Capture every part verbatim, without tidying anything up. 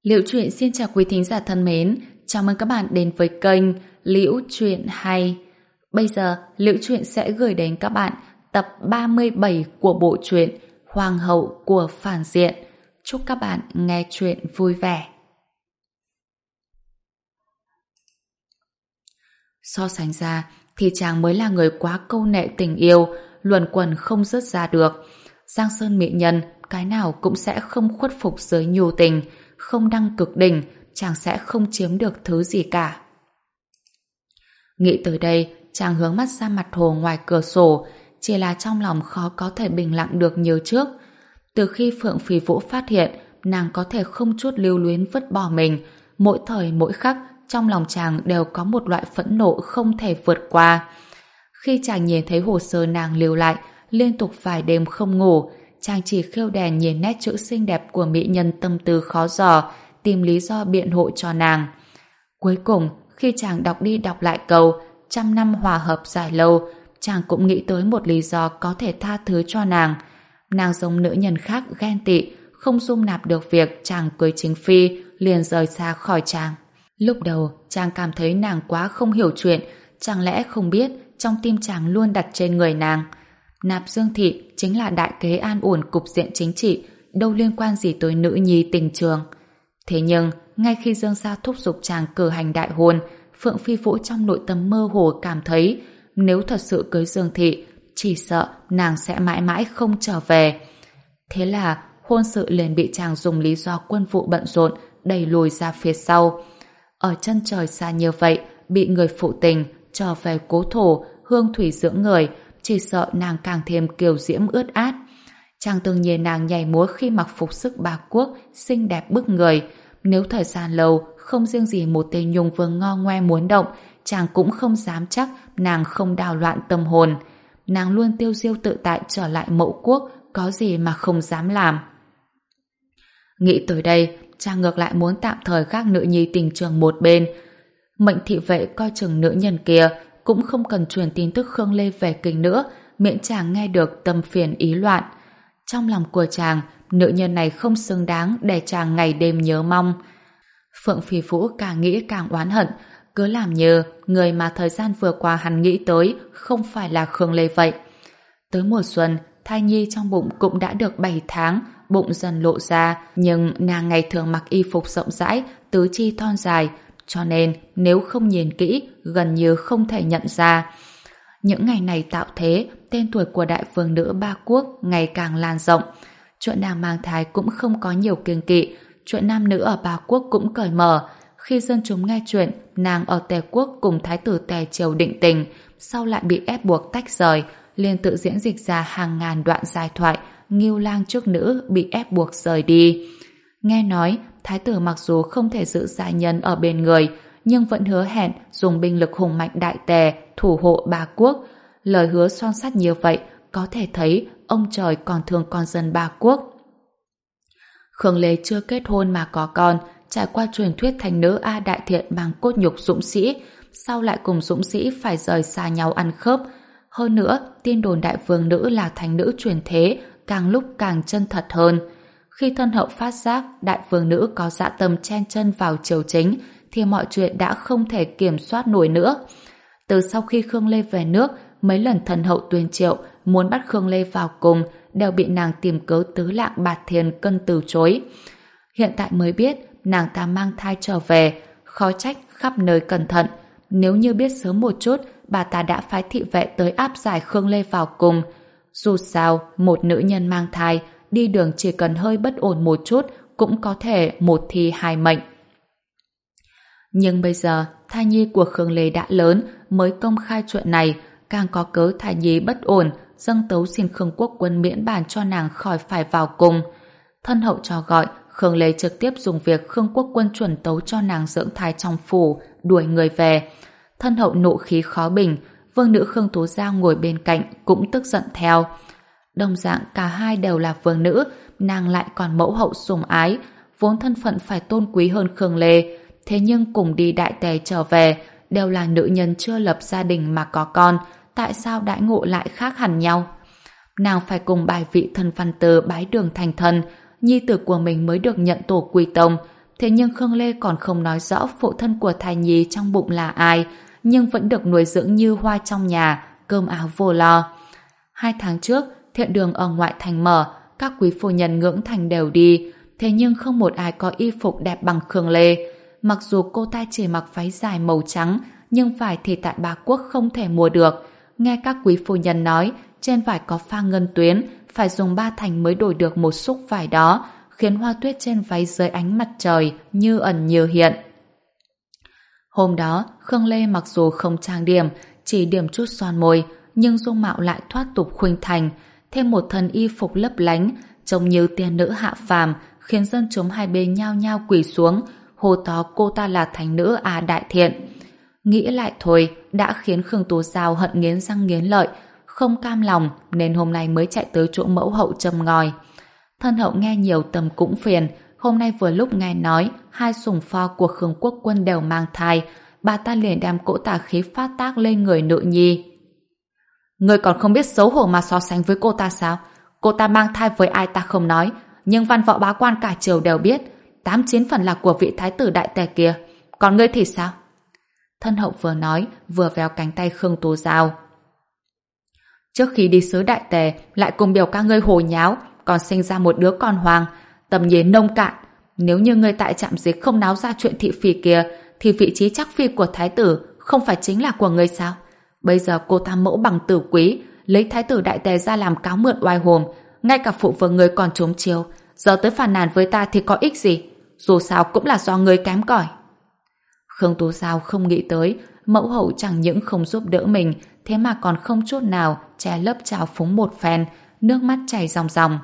Liễu Chuyện xin chào quý thính giả thân mến, chào mừng các bạn đến với kênh Liễu Chuyện Hay. Bây giờ, Liễu Chuyện sẽ gửi đến các bạn tập ba mươi bảy của bộ truyện Hoàng hậu của phản diện. Chúc các bạn nghe chuyện vui vẻ. So sánh ra, thì chàng mới là người quá câu nệ tình yêu, luẩn quẩn không dứt ra được. Giang Sơn mỹ nhân, cái nào cũng sẽ không khuất phục dưới nhu tình, không đăng cực đỉnh, chàng sẽ không chiếm được thứ gì cả. Nghĩ tới đây, chàng hướng mắt ra mặt hồ ngoài cửa sổ, chỉ là trong lòng khó có thể bình lặng được như trước. Từ khi Phượng Phi Vũ phát hiện, nàng có thể không chút lưu luyến vứt bỏ mình, mỗi thời mỗi khắc, trong lòng chàng đều có một loại phẫn nộ không thể vượt qua. Khi chàng nhìn thấy hồ sơ nàng lưu lại, liên tục vài đêm không ngủ, chàng chỉ khêu đèn nhìn nét chữ xinh đẹp của mỹ nhân tâm tư khó dò, tìm lý do biện hộ cho nàng. Cuối cùng, khi chàng đọc đi đọc lại câu trăm năm hòa hợp dài lâu, chàng cũng nghĩ tới một lý do có thể tha thứ cho nàng. Nàng giống nữ nhân khác ghen tị, không dung nạp được việc chàng cưới chính phi, liền rời xa khỏi chàng. Lúc đầu, chàng cảm thấy nàng quá không hiểu chuyện, chẳng lẽ không biết trong tim chàng luôn đặt trên người nàng. Nạp Dương Thị chính là đại kế an ổn cục diện chính trị, đâu liên quan gì tới nữ nhi tình trường. Thế nhưng, ngay khi Dương gia thúc giục chàng cử hành đại hôn, Phượng Phi Vũ trong nội tâm mơ hồ cảm thấy nếu thật sự cưới Dương Thị, chỉ sợ nàng sẽ mãi mãi không trở về. Thế là hôn sự liền bị chàng dùng lý do quân vụ bận rộn đẩy lùi ra phía sau. Ở chân trời xa như vậy, bị người phụ tình trở về cố thổ, hương thủy dưỡng người, chỉ sợ nàng càng thêm kiều diễm ướt át. Chàng từng nhìn nàng nhảy múa khi mặc phục sức bà quốc, xinh đẹp bức người. Nếu thời gian lâu, không riêng gì một tên nhung vương ngo ngoe muốn động, chàng cũng không dám chắc nàng không đào loạn tâm hồn. Nàng luôn tiêu diêu tự tại trở lại mẫu quốc, có gì mà không dám làm. Nghĩ tới đây, chàng ngược lại muốn tạm thời gác nữ nhi tình trường một bên. Mệnh thị vệ coi chừng nữ nhân kia, cũng không cần truyền tin tức Khương Lê về kinh nữa, miễn chàng nghe được tâm phiền ý loạn. Trong lòng của chàng, nữ nhân này không xứng đáng để chàng ngày đêm nhớ mong. Phượng Phi Vũ càng nghĩ càng oán hận, cứ làm như người mà thời gian vừa qua hắn nghĩ tới không phải là Khương Lê vậy. Tới mùa xuân, thai nhi trong bụng cũng đã được bảy tháng, bụng dần lộ ra, nhưng nàng ngày thường mặc y phục rộng rãi, tứ chi thon dài, cho nên nếu không nhìn kỹ, gần như không thể nhận ra. Những ngày này tạo thế, tên tuổi của đại vương nữ ba quốc ngày càng lan rộng. Chuyện nàng mang thai cũng không có nhiều kiêng kỵ, chuyện nam nữ ở ba quốc cũng cởi mở. Khi dân chúng nghe chuyện nàng ở Tề quốc cùng thái tử Tề Triều định tình, sau lại bị ép buộc tách rời, liền tự diễn dịch ra hàng ngàn đoạn giai thoại, nghiêu lang trước nữ bị ép buộc rời đi. Nghe nói, thái tử mặc dù không thể giữ gia nhân ở bên người, nhưng vẫn hứa hẹn dùng binh lực hùng mạnh đại Tề thủ hộ ba quốc. Lời hứa son sắt như vậy, có thể thấy ông trời còn thương con dân ba quốc. Khương Lê chưa kết hôn mà có con, trải qua truyền thuyết thành nữ A đại thiện mang cốt nhục dũng sĩ, sau lại cùng dũng sĩ phải rời xa nhau ăn khớp. Hơn nữa, tin đồn đại vương nữ là thành nữ truyền thế, càng lúc càng chân thật hơn. Khi thân hậu phát giác đại vương nữ có dạ tâm chen chân vào triều chính, thì mọi chuyện đã không thể kiểm soát nổi nữa. Từ sau khi Khương Lê về nước, mấy lần thân hậu tuyên triệu muốn bắt Khương Lê vào cùng đều bị nàng tìm cớ tứ lạng bạt thiên cân từ chối. Hiện tại mới biết nàng ta mang thai trở về, khó trách khắp nơi cẩn thận. Nếu như biết sớm một chút, bà ta đã phái thị vệ tới áp giải Khương Lê vào cùng. Dù sao, một nữ nhân mang thai, đi đường chỉ cần hơi bất ổn một chút cũng có thể một thi hai mệnh. Nhưng bây giờ, thai nhi của Khương Lê đã lớn, mới công khai chuyện này, càng có cớ thai nhi bất ổn, dâng tấu xin Khương Quốc Quân miễn bàn cho nàng khỏi phải vào cùng. Thân hậu cho gọi, Khương Lê trực tiếp dùng việc Khương Quốc Quân chuẩn tấu cho nàng dưỡng thai trong phủ, đuổi người về. Thân hậu nộ khí khó bình, vương nữ Khương Tú Giao ngồi bên cạnh cũng tức giận theo. Đồng dạng cả hai đều là vương nữ, nàng lại còn mẫu hậu sủng ái, vốn thân phận phải tôn quý hơn Khương Lê, thế nhưng cùng đi đại Tề trở về, đều là nữ nhân chưa lập gia đình mà có con, tại sao đãi ngộ lại khác hẳn nhau? Nàng phải cùng bài vị thân văn tứ bái đường thành thân, nhi tử của mình mới được nhận tổ quy tông, Thế nhưng Khương Lê còn không nói rõ phụ thân của thai nhi trong bụng là ai, nhưng vẫn được nuôi dưỡng như hoa trong nhà, cơm áo vô lo. Hai tháng trước, thiện đường ở ngoại thành mở, các quý phu nhân ngưỡng thành đều đi, thế nhưng không một ai có y phục đẹp bằng Khương Lê. Mặc dù cô ta chỉ mặc váy dài màu trắng, nhưng vải thì tại Bá Quốc không thể mua được. Nghe các quý phu nhân nói, trên vải có pha ngân tuyến, phải dùng ba thành mới đổi được một xúc vải đó, khiến hoa tuyết trên váy dưới ánh mặt trời như ẩn như hiện. Hôm đó, Khương Lê mặc dù không trang điểm, chỉ điểm chút son môi, nhưng dung mạo lại thoát tục khuynh thành, thêm một thân y phục lấp lánh, trông như tiên nữ hạ phàm, khiến dân chúng hai bên nhao nhao quỳ xuống, hô to cô ta là thánh nữ A Đại Thiện. Nghĩ lại thôi, đã khiến Khương Tú Giao hận nghiến răng nghiến lợi, không cam lòng nên hôm nay mới chạy tới chỗ mẫu hậu châm ngòi. Thân hậu nghe nhiều tâm cũng phiền, hôm nay vừa lúc nghe nói hai sủng pho của Khương Quốc Quân đều mang thai, bà ta liền đem cỗ tà khí phát tác lên người nữ nhi. Người còn không biết xấu hổ mà so sánh với cô ta sao? Cô ta mang thai với ai ta không nói, nhưng văn võ bá quan cả triều đều biết, tám chín phần là của vị thái tử đại tề kia. Còn ngươi thì sao? Thân hậu vừa nói, vừa véo cánh tay Khương Tú Giao. Trước khi đi xứ đại tề, lại cùng biểu ca ngươi hồ nháo, còn sinh ra một đứa con hoàng, tầm nhìn nông cạn. Nếu như ngươi tại trạm dịch không náo ra chuyện thị phi kia, thì vị trí chắc phi của thái tử không phải chính là của ngươi sao? Bây giờ cô tham mẫu bằng tử quý, lấy thái tử đại tề ra làm cáo mượn oai hùng, ngay cả phụ vương ngươi còn trốn chiêu, giờ tới phàn nàn với ta thì có ích gì? Dù sao cũng là do ngươi kém cỏi. Khương Tú Giao không nghĩ tới, mẫu hậu chẳng những không giúp đỡ mình, thế mà còn không chút nào che lấp trào phúng một phen, nước mắt chảy ròng ròng.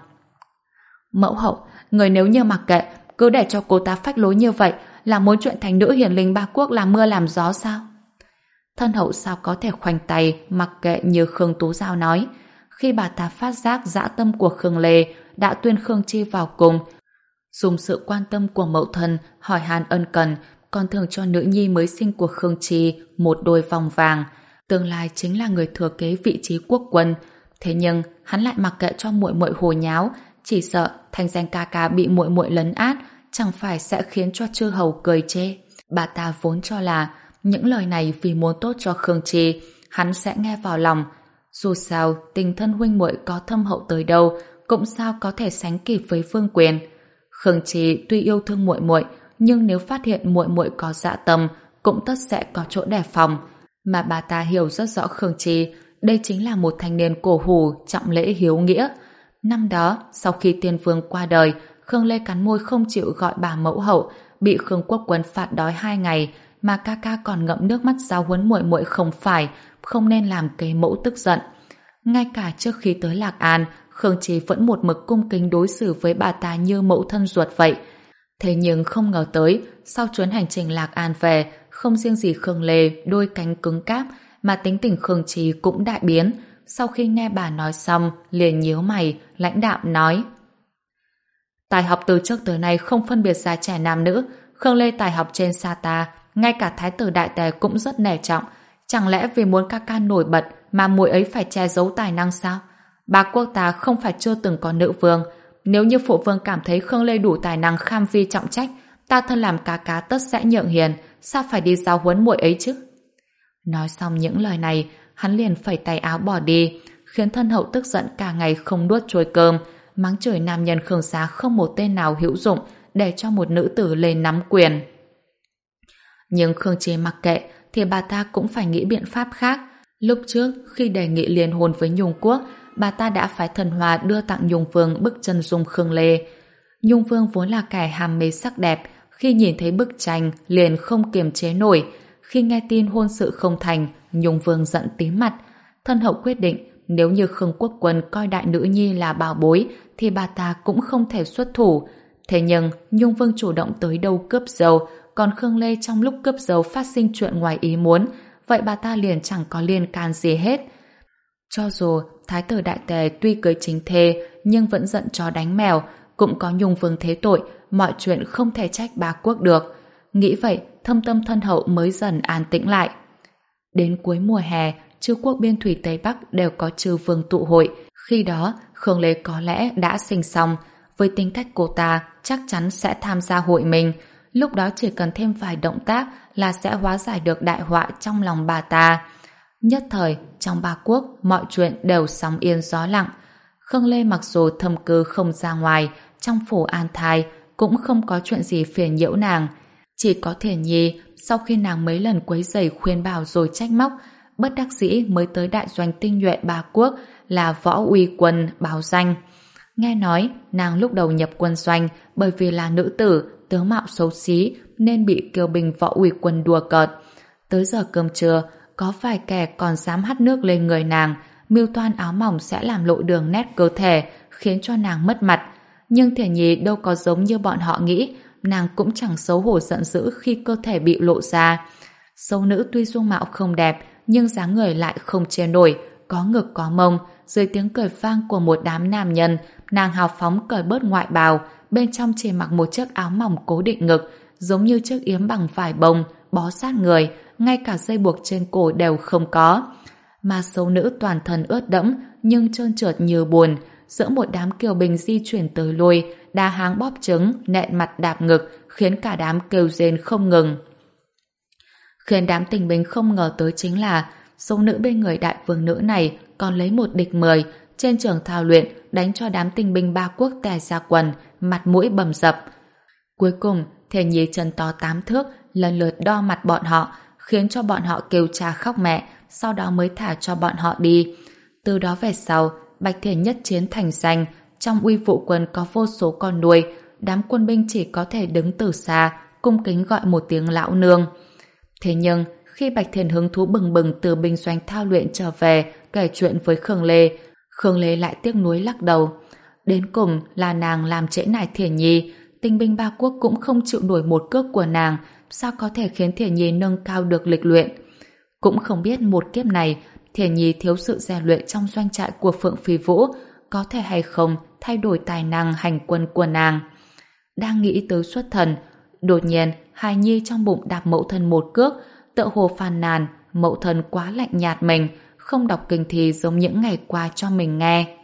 Mẫu hậu, người nếu như mặc kệ, cứ để cho cô ta phách lối như vậy, là muốn chuyện thành nữ hiển linh Ba Quốc làm mưa làm gió sao? Thân hậu sao có thể khoanh tay mặc kệ như Khương Tú Giao nói. Khi bà ta phát giác dã tâm của Khương Lê, đã tuyên Khương Chi vào cùng, dùng sự quan tâm của mẫu thân hỏi han ân cần, còn thường cho nữ nhi mới sinh của Khương Chi một đôi vòng vàng, tương lai chính là người thừa kế vị trí quốc quân. Thế nhưng hắn lại mặc kệ cho muội muội hồ nháo, chỉ sợ thành danh ca ca bị muội muội lấn át, chẳng phải sẽ khiến cho chư hầu cười chê. Bà ta vốn cho là những lời này vì muốn tốt cho Khương Chi, hắn sẽ nghe vào lòng. Dù sao, tình thân huynh muội có thâm hậu tới đâu, cũng sao có thể sánh kịp với Vương Quyền. Khương Chi tuy yêu thương muội muội, nhưng nếu phát hiện muội muội có dạ tâm, cũng tất sẽ có chỗ đề phòng. Mà bà ta hiểu rất rõ Khương Chi, đây chính là một thanh niên cổ hủ, trọng lễ hiếu nghĩa. Năm đó, sau khi Tiên Vương qua đời, Khương Lê cắn môi không chịu gọi bà mẫu hậu, bị Khương Quốc Quân phạt đói hai ngày, mà ca ca còn ngậm nước mắt giáo huấn muội muội không phải, không nên làm kế mẫu tức giận. Ngay cả trước khi tới Lạc An, Khương Chi vẫn một mực cung kính đối xử với bà ta như mẫu thân ruột vậy. Thế nhưng không ngờ tới, sau chuyến hành trình Lạc An về, không riêng gì Khương Lê đôi cánh cứng cáp, mà tính tình Khương Chi cũng đại biến. Sau khi nghe bà nói xong, liền nhíu mày, lãnh đạm nói: Tài học từ trước tới nay không phân biệt già trẻ nam nữ, Khương Lê tài học trên xa ta, ngay cả thái tử đại tề cũng rất nể trọng. Chẳng lẽ vì muốn ca ca nổi bật mà muội ấy phải che giấu tài năng sao? Bá Quốc ta không phải chưa từng có nữ vương. Nếu như phụ vương cảm thấy Khương Lê đủ tài năng kham vi trọng trách, ta thân làm cá cá tất sẽ nhượng hiền, sao phải đi giáo huấn muội ấy chứ? Nói xong những lời này, hắn liền phẩy tay áo bỏ đi, khiến thân hậu tức giận cả ngày không nuốt trôi cơm, mắng chửi nam nhân Khương Xá không một tên nào hữu dụng để cho một nữ tử lên nắm quyền. Nhưng Khương Chi mặc kệ, thì bà ta cũng phải nghĩ biện pháp khác. Lúc trước, khi đề nghị liên hôn với Nhung Quốc, bà ta đã phái Thần Hòa đưa tặng Nhung Vương bức chân dung Khương Lê. Nhung Vương vốn là kẻ ham mê sắc đẹp, khi nhìn thấy bức tranh liền không kiềm chế nổi. Khi nghe tin hôn sự không thành, Nhung Vương giận tím mặt. Thân hậu quyết định, nếu như Khương Quốc Quân coi đại nữ nhi là bảo bối, thì bà ta cũng không thể xuất thủ. Thế nhưng, Nhung Vương chủ động tới đâu cướp dâu, còn Khương Lê trong lúc cướp dâu phát sinh chuyện ngoài ý muốn, vậy bà ta liền chẳng có liên can gì hết. Cho dù thái tử đại tề tuy cưới chính thê, nhưng vẫn giận chó đánh mèo, cũng có Nhung Vương thế tội, mọi chuyện không thể trách Bá Quốc được. Nghĩ vậy, thâm tâm thân hậu mới dần an tĩnh lại. Đến cuối mùa hè, chư quốc biên thủy Tây Bắc đều có chư vương tụ hội. Khi đó, Khương Lê có lẽ đã sinh xong. Với tính cách cô ta, chắc chắn sẽ tham gia hội mình. lúc đó chỉ cần thêm vài động tác là sẽ hóa giải được đại họa trong lòng bà ta. Nhất thời, trong ba quốc, mọi chuyện đều sóng yên gió lặng. Khương Lê mặc dù thâm cư không ra ngoài, trong phủ an thai, cũng không có chuyện gì phiền nhiễu nàng. Chỉ có Thiển Nhi, sau khi nàng mấy lần quấy rầy khuyên bảo rồi trách móc, bất đắc dĩ mới tới đại doanh tinh nhuệ ba quốc là Võ Uy Quân báo danh. Nghe nói, nàng lúc đầu nhập quân doanh bởi vì là nữ tử, tướng mạo xấu xí nên bị kiều binh Võ Uy Quân đùa cợt. Tới giờ cơm trưa, có vài kẻ còn dám hắt nước lên người nàng, mưu toan áo mỏng sẽ làm lộ đường nét cơ thể, khiến cho nàng mất mặt. Nhưng Thiển Nhi đâu có giống như bọn họ nghĩ, nàng cũng chẳng xấu hổ giận dữ khi cơ thể bị lộ ra. Xấu nữ tuy dung mạo không đẹp, nhưng dáng người lại không chê nổi, có ngực có mông. Dưới tiếng cười vang của một đám nam nhân, nàng hào phóng cởi bớt ngoại bào, bên trong chỉ mặc một chiếc áo mỏng cố định ngực, giống như chiếc yếm bằng vải bông, bó sát người, ngay cả dây buộc trên cổ đều không có. Mà xấu nữ toàn thân ướt đẫm, nhưng trơn trượt như buồn, giữa một đám kiều binh di chuyển tới lui, đá háng bóp trứng, nện mặt đạp ngực, khiến cả đám kêu rên không ngừng. Khiến đám tình binh không ngờ tới chính là số nữ bên người đại vương nữ này còn lấy một địch mười, trên trường thao luyện đánh cho đám tình binh ba quốc tè ra quần, mặt mũi bầm dập. Cuối cùng, Thiển Nhi chân to tám thước lần lượt đo mặt bọn họ, khiến cho bọn họ kêu cha khóc mẹ, sau đó mới thả cho bọn họ đi. Từ đó về sau, Bạch Thiển nhất chiến thành danh, trong uy vụ quân có vô số con nuôi, đám quân binh chỉ có thể đứng từ xa, cung kính gọi một tiếng lão nương. Thế nhưng, khi Bạch Thiển hứng thú bừng bừng từ binh doanh thao luyện trở về, kể chuyện với Khương Lê, Khương Lê lại tiếc nuối lắc đầu. Đến cùng là nàng làm trễ nải Thiển Nhi, tinh binh ba quốc cũng không chịu nổi một cước của nàng, sao có thể khiến Thiển Nhi nâng cao được lịch luyện. Cũng không biết một kiếp này, Thiển Nhi thiếu sự rèn luyện trong doanh trại của Phượng Phi Vũ, có thể hay không thay đổi tài năng hành quân của nàng. Đang nghĩ tới xuất thần, đột nhiên hài nhi trong bụng đạp mẫu thân một cước, tựa hồ phàn nàn mẫu thân quá lạnh nhạt mình, không đọc kinh thi giống những ngày qua cho mình nghe.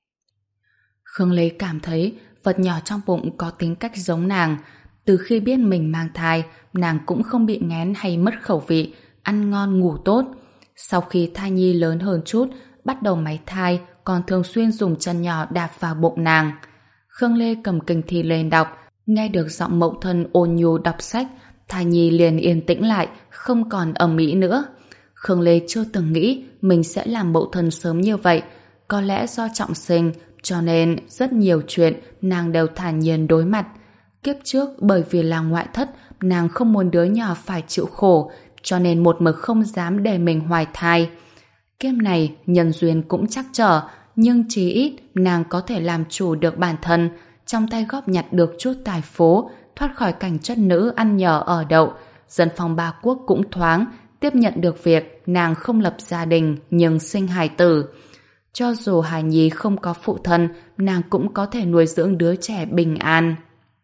Khương Lê cảm thấy vật nhỏ trong bụng có tính cách giống nàng. Từ khi biết mình mang thai, nàng cũng không bị nghén hay mất khẩu vị, ăn ngon ngủ tốt. Sau khi thai nhi lớn hơn chút, bắt đầu máy thai, còn thường xuyên dùng chân nhỏ đạp vào bụng nàng. Khương Lê cầm kinh thi lên đọc, nghe được giọng mẫu thân ôn nhu đọc sách, thai nhi liền yên tĩnh lại, không còn ầm ĩ nữa. Khương Lê chưa từng nghĩ mình sẽ làm mẫu thân sớm như vậy. Có lẽ do trọng sinh, cho nên rất nhiều chuyện nàng đều thản nhiên đối mặt. Kiếp trước bởi vì là ngoại thất, nàng không muốn đứa nhỏ phải chịu khổ, cho nên một mực không dám để mình hoài thai. Kiếp này nhân duyên cũng chắc trở, nhưng chí ít nàng có thể làm chủ được bản thân, trong tay góp nhặt được chút tài phố, thoát khỏi cảnh chất nữ ăn nhờ ở đậu. Dân phòng ba quốc cũng thoáng tiếp nhận được việc nàng không lập gia đình nhưng sinh hài tử. Cho dù hài nhi không có phụ thân, nàng cũng có thể nuôi dưỡng đứa trẻ bình an.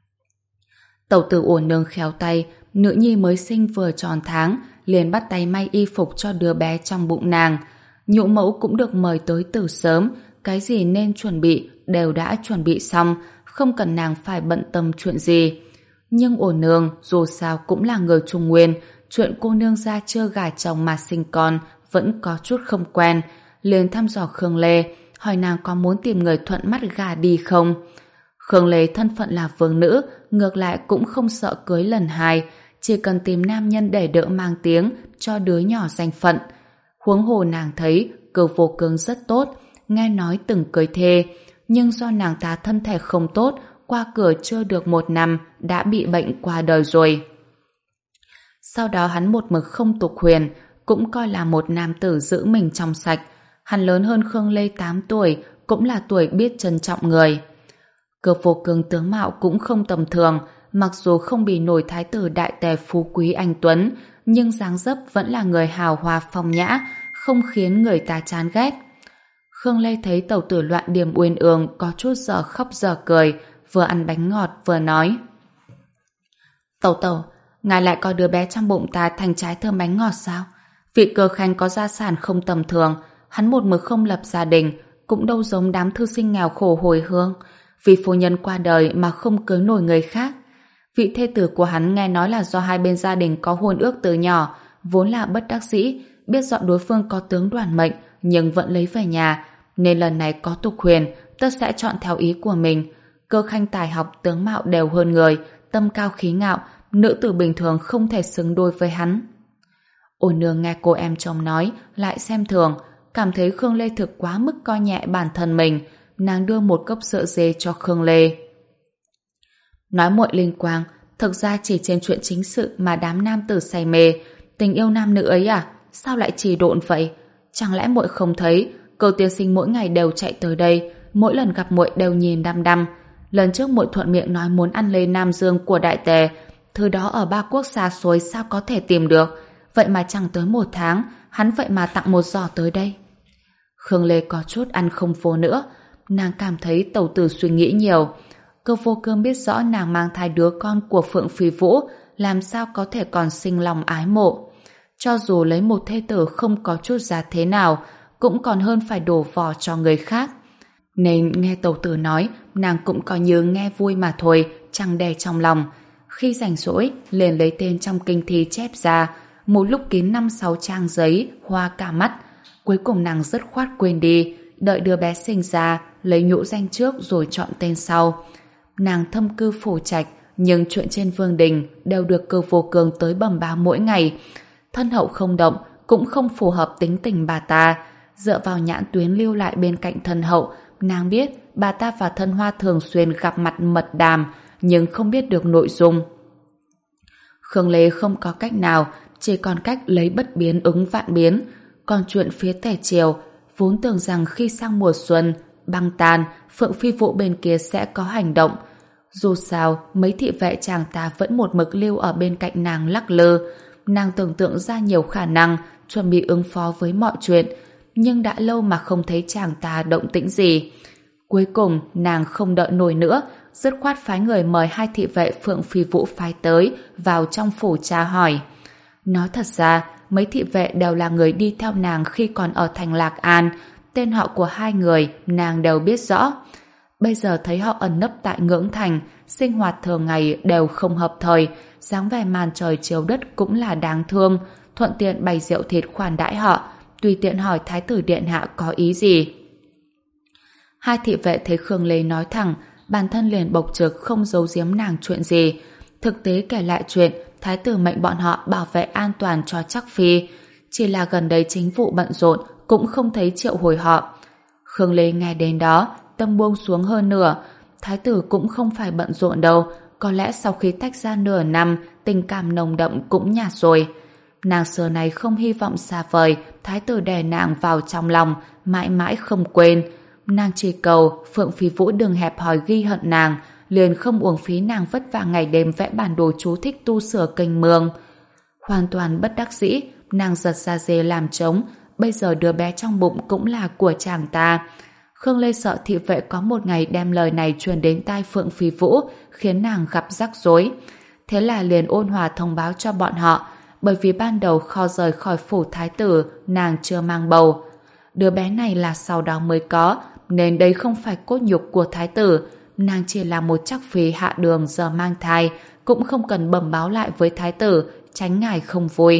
Tẩu tử Uổng Nương khéo tay, nữ nhi mới sinh vừa tròn tháng, liền bắt tay may y phục cho đứa bé trong bụng nàng. Nhũ mẫu cũng được mời tới từ sớm, cái gì nên chuẩn bị đều đã chuẩn bị xong, không cần nàng phải bận tâm chuyện gì. Nhưng Uổng Nương dù sao cũng là người Trung Nguyên, chuyện cô nương gia chưa gả chồng mà sinh con vẫn có chút không quen, liền thăm dò Khương Lê, hỏi nàng có muốn tìm người thuận mắt gả đi không. Khương Lê thân phận là vương nữ, ngược lại cũng không sợ cưới lần hai, chỉ cần tìm nam nhân để đỡ mang tiếng cho đứa nhỏ danh phận. Huống hồ nàng thấy Cửu Vô Cương rất tốt, nghe nói từng cưới thê, nhưng do nàng ta thân thể không tốt, qua cửa chưa được một năm đã bị bệnh qua đời rồi. Sau đó hắn một mực không tục huyền, cũng coi là một nam tử giữ mình trong sạch. Hắn lớn hơn Khương Lê tám tuổi, cũng là tuổi biết trân trọng người. Cửu Vô Cương tướng mạo cũng không tầm thường, mặc dù không bị nổi thái tử đại tề phú quý anh tuấn, nhưng dáng dấp vẫn là người hào hoa phong nhã, không khiến người ta chán ghét. Khương Lê thấy tẩu tử Loạn Điểm Uyên Ương có chút giờ khóc giờ cười, vừa ăn bánh ngọt vừa nói: Tẩu tẩu, ngài lại coi đứa bé trong bụng ta thành trái thơm bánh ngọt sao? Vị Cơ Khanh có gia sản không tầm thường, hắn một mực không lập gia đình, cũng đâu giống đám thư sinh nghèo khổ hồi hương, vì phu nhân qua đời mà không cưới nổi người khác. Vị thê tử của hắn nghe nói là do hai bên gia đình có hôn ước từ nhỏ, vốn là bất đắc dĩ, biết rõ đối phương có tướng đoạt mệnh nhưng vẫn lấy về nhà, nên lần này có tục huyền, tất sẽ chọn theo ý của mình. Cơ khanh tài học tướng mạo đều hơn người, tâm cao khí ngạo, nữ tử bình thường không thể xứng đôi với hắn. Ôn nương nghe cô em chồng nói, lại xem thường, cảm thấy Khương Lê thực quá mức coi nhẹ bản thân mình. Nàng đưa một cốc sữa dê cho Khương Lê. Nói muội linh quang, thực ra chỉ trên chuyện chính sự mà đám nam tử say mê. Tình yêu nam nữ ấy à? Sao lại trì độn vậy? Chẳng lẽ muội không thấy Cầu tiên sinh mỗi ngày đều chạy tới đây, mỗi lần gặp muội đều nhìn đăm đăm. Lần trước muội thuận miệng nói muốn ăn lê Nam Dương của đại tề, thứ đó ở ba quốc xa xôi sao có thể tìm được. Vậy mà chẳng tới một tháng, hắn vậy mà tặng một giỏ tới đây. Khương Lê có chút ăn không vô nữa. Nàng cảm thấy tẩu tử suy nghĩ nhiều. Cơ vô cương biết rõ nàng mang thai đứa con của Phượng Phi Vũ, làm sao có thể còn sinh lòng ái mộ. Cho dù lấy một thê tử không có chút giá thế nào, cũng còn hơn phải đổ vỏ cho người khác. Nên nghe tẩu tử nói, nàng cũng coi như nghe vui mà thôi, chẳng đè trong lòng. Khi rảnh rỗi, liền lấy tên trong kinh thi chép ra, một lúc kín năm sáu trang giấy, hoa cả mắt. Cuối cùng nàng dứt khoát quên đi, đợi đứa bé sinh ra, lấy nhũ danh trước rồi chọn tên sau. Nàng thâm cư phủ trạch, nhưng chuyện trên vương đình đều được Cơ Vô Cương tới bẩm báo mỗi ngày. Thân hậu không động, cũng không phù hợp tính tình bà ta. Dựa vào nhãn tuyến lưu lại bên cạnh thân hậu, nàng biết bà ta và thân hoa thường xuyên gặp mặt mật đàm, nhưng không biết được nội dung. Khương Lê không có cách nào, chỉ còn cách lấy bất biến ứng vạn biến. Còn chuyện phía tể triều, vốn tưởng rằng khi sang mùa xuân, băng tàn, Phượng Phi Vũ bên kia sẽ có hành động. Dù sao, mấy thị vệ chàng ta vẫn một mực lưu ở bên cạnh nàng lắc lư. Nàng tưởng tượng ra nhiều khả năng, chuẩn bị ứng phó với mọi chuyện, nhưng đã lâu mà không thấy chàng ta động tĩnh gì. Cuối cùng, nàng không đợi nổi nữa, dứt khoát phái người mời hai thị vệ Phượng Phi Vũ phái tới, vào trong phủ tra hỏi. Nói thật ra, mấy thị vệ đều là người đi theo nàng khi còn ở thành Lạc An, tên họ của hai người nàng đều biết rõ. Bây giờ thấy họ ẩn nấp tại Ngưỡng Thành, sinh hoạt thường ngày đều không hợp thời, dáng vẻ màn trời chiếu đất cũng là đáng thương, thuận tiện bày rượu thịt khoản đãi họ, tùy tiện hỏi thái tử điện hạ có ý gì. Hai thị vệ thấy Khương Lê nói thẳng, bản thân liền bộc trực không giấu giếm nàng chuyện gì. Thực tế kể lại chuyện thái tử mệnh bọn họ bảo vệ an toàn cho Trắc Phi, chỉ là gần đây chính vụ bận rộn cũng không thấy triệu hồi họ. Khương Lê nghe đến đó, tâm buông xuống hơn nửa. Thái tử cũng không phải bận rộn đâu, có lẽ sau khi tách ra nửa năm, tình cảm nồng đậm cũng nhạt rồi. Nàng xưa này không hy vọng xa vời, thái tử đè nàng vào trong lòng, mãi mãi không quên. Nàng chỉ cầu Phượng Phi Vũ đừng hẹp hòi ghi hận nàng, liền không uổng phí nàng vất vả ngày đêm vẽ bản đồ chú thích tu sửa kênh mương. Hoàn toàn bất đắc dĩ, nàng giật ra dê làm trống, bây giờ đứa bé trong bụng cũng là của chàng ta. Khương Lê sợ thị vệ có một ngày đem lời này truyền đến tai Phượng Phi Vũ, khiến nàng gặp rắc rối. Thế là liền ôn hòa thông báo cho bọn họ, bởi vì ban đầu kho rời khỏi phủ thái tử, nàng chưa mang bầu. Đứa bé này là sau đó mới có, nên đây không phải cốt nhục của thái tử. Nàng chỉ là một Trắc Phi hạ đường giờ mang thai, cũng không cần bẩm báo lại với thái tử, tránh ngài không vui.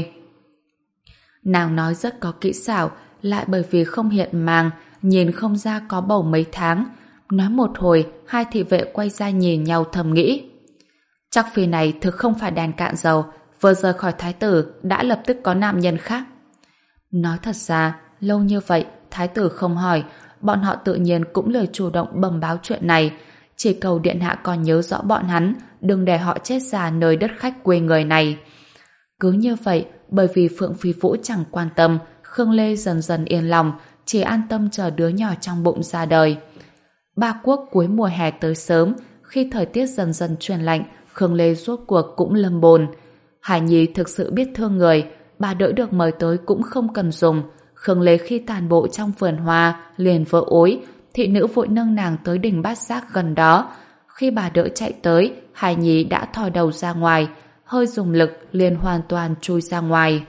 Nàng nói rất có kỹ xảo, lại bởi vì không hiện màng, nhìn không ra có bầu mấy tháng. Nói một hồi, hai thị vệ quay ra nhìn nhau thầm nghĩ. Trắc Phi này thực không phải đèn cạn dầu, vừa rời khỏi thái tử đã lập tức có nam nhân khác. Nói thật ra, lâu như vậy, thái tử không hỏi, bọn họ tự nhiên cũng lười chủ động bẩm báo chuyện này, chỉ cầu điện hạ còn nhớ rõ bọn hắn, đừng để họ chết già nơi đất khách quê người này. Cứ như vậy, bởi vì Phượng Phi Vũ chẳng quan tâm, Khương Lê dần dần yên lòng, chỉ an tâm chờ đứa nhỏ trong bụng ra đời. Ba quốc cuối mùa hè tới sớm, khi thời tiết dần dần chuyển lạnh, Khương Lê rốt cuộc cũng lâm bồn. Hải Nhi thực sự biết thương người, bà đỡ được mời tới cũng không cần dùng. Khương Lê khi tàn bộ trong vườn hoa, liền vỡ ối, thị nữ vội nâng nàng tới đỉnh Bát Giác gần đó. Khi bà đỡ chạy tới, Hải Nhi đã thò đầu ra ngoài, hơi dùng lực liền hoàn toàn chui ra ngoài.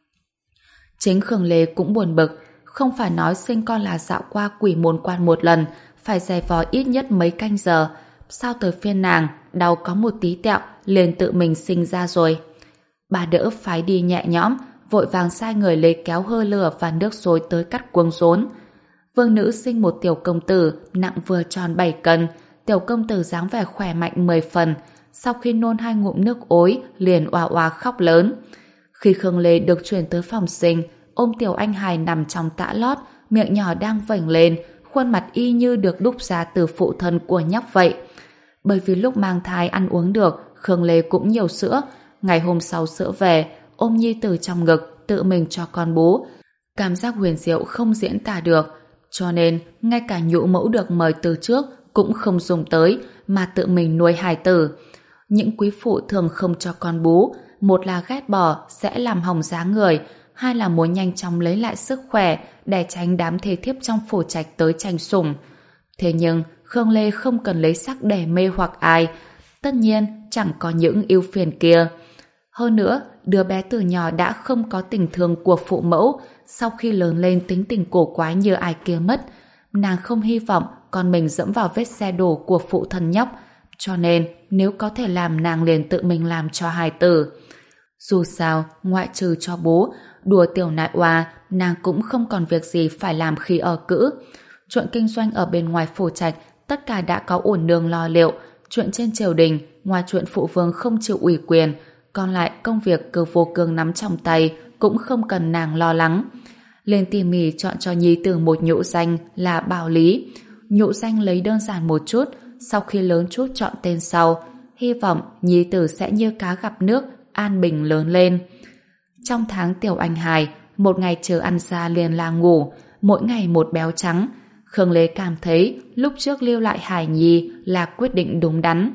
Chính Khương Lê cũng buồn bực, không phải nói sinh con là dạo qua quỷ môn quan một lần, phải giày vò ít nhất mấy canh giờ. sao tới phiên nàng, đau có một tí tẹo, liền tự mình sinh ra rồi. Bà đỡ phái đi nhẹ nhõm, vội vàng sai người lấy kéo hơ lửa và nước sôi tới cắt cuống rốn. Vương nữ sinh một tiểu công tử, nặng vừa tròn bảy cân, tiểu công tử dáng vẻ khỏe mạnh mười phần, sau khi nôn hai ngụm nước ối, liền oa oa khóc lớn. Khi Khương Lê được chuyển tới phòng sinh, ôm tiểu anh hài nằm trong tã lót, miệng nhỏ đang vểnh lên, khuôn mặt y như được đúc ra từ phụ thân của nhóc vậy. Bởi vì lúc mang thai ăn uống được, Khương Lê cũng nhiều sữa. Ngày hôm sau sữa về, ôm nhi tử trong ngực, tự mình cho con bú. Cảm giác huyền diệu không diễn tả được. Cho nên, ngay cả nhũ mẫu được mời từ trước cũng không dùng tới, mà tự mình nuôi hài tử. Những quý phụ thường không cho con bú, một là ghét bỏ sẽ làm hỏng giá người, hai là muốn nhanh chóng lấy lại sức khỏe để tránh đám thê thiếp trong phủ trạch tới tranh sủng. Thế nhưng, Khương Lê không cần lấy sắc để mê hoặc ai. Tất nhiên, chẳng có những ưu phiền kia. Hơn nữa, đứa bé từ nhỏ đã không có tình thương của phụ mẫu, sau khi lớn lên tính tình cổ quái như ai kia mất. Nàng không hy vọng con mình dẫm vào vết xe đổ của phụ thân nhóc, cho nên nếu có thể làm nàng liền tự mình làm cho hài tử. Dù sao, ngoại trừ cho bố, đùa tiểu nại oa, nàng cũng không còn việc gì phải làm khi ở cữ. Chuyện kinh doanh ở bên ngoài phủ trạch, tất cả đã có ổn nương lo liệu. Chuyện trên triều đình, ngoài chuyện phụ vương không chịu ủy quyền, còn lại công việc cứ vô cương nắm trong tay, cũng không cần nàng lo lắng. Lên tỉ mỉ chọn cho nhi tử một nhũ danh là Bảo Lý. Nhũ danh lấy đơn giản một chút, sau khi lớn chút chọn tên sau, hy vọng nhi tử sẽ như cá gặp nước, an bình lớn lên. Trong tháng tiểu anh hài, một ngày chờ ăn ra liền là ngủ, mỗi ngày một béo trắng. Khương Lê cảm thấy lúc trước lưu lại hài nhi là quyết định đúng đắn.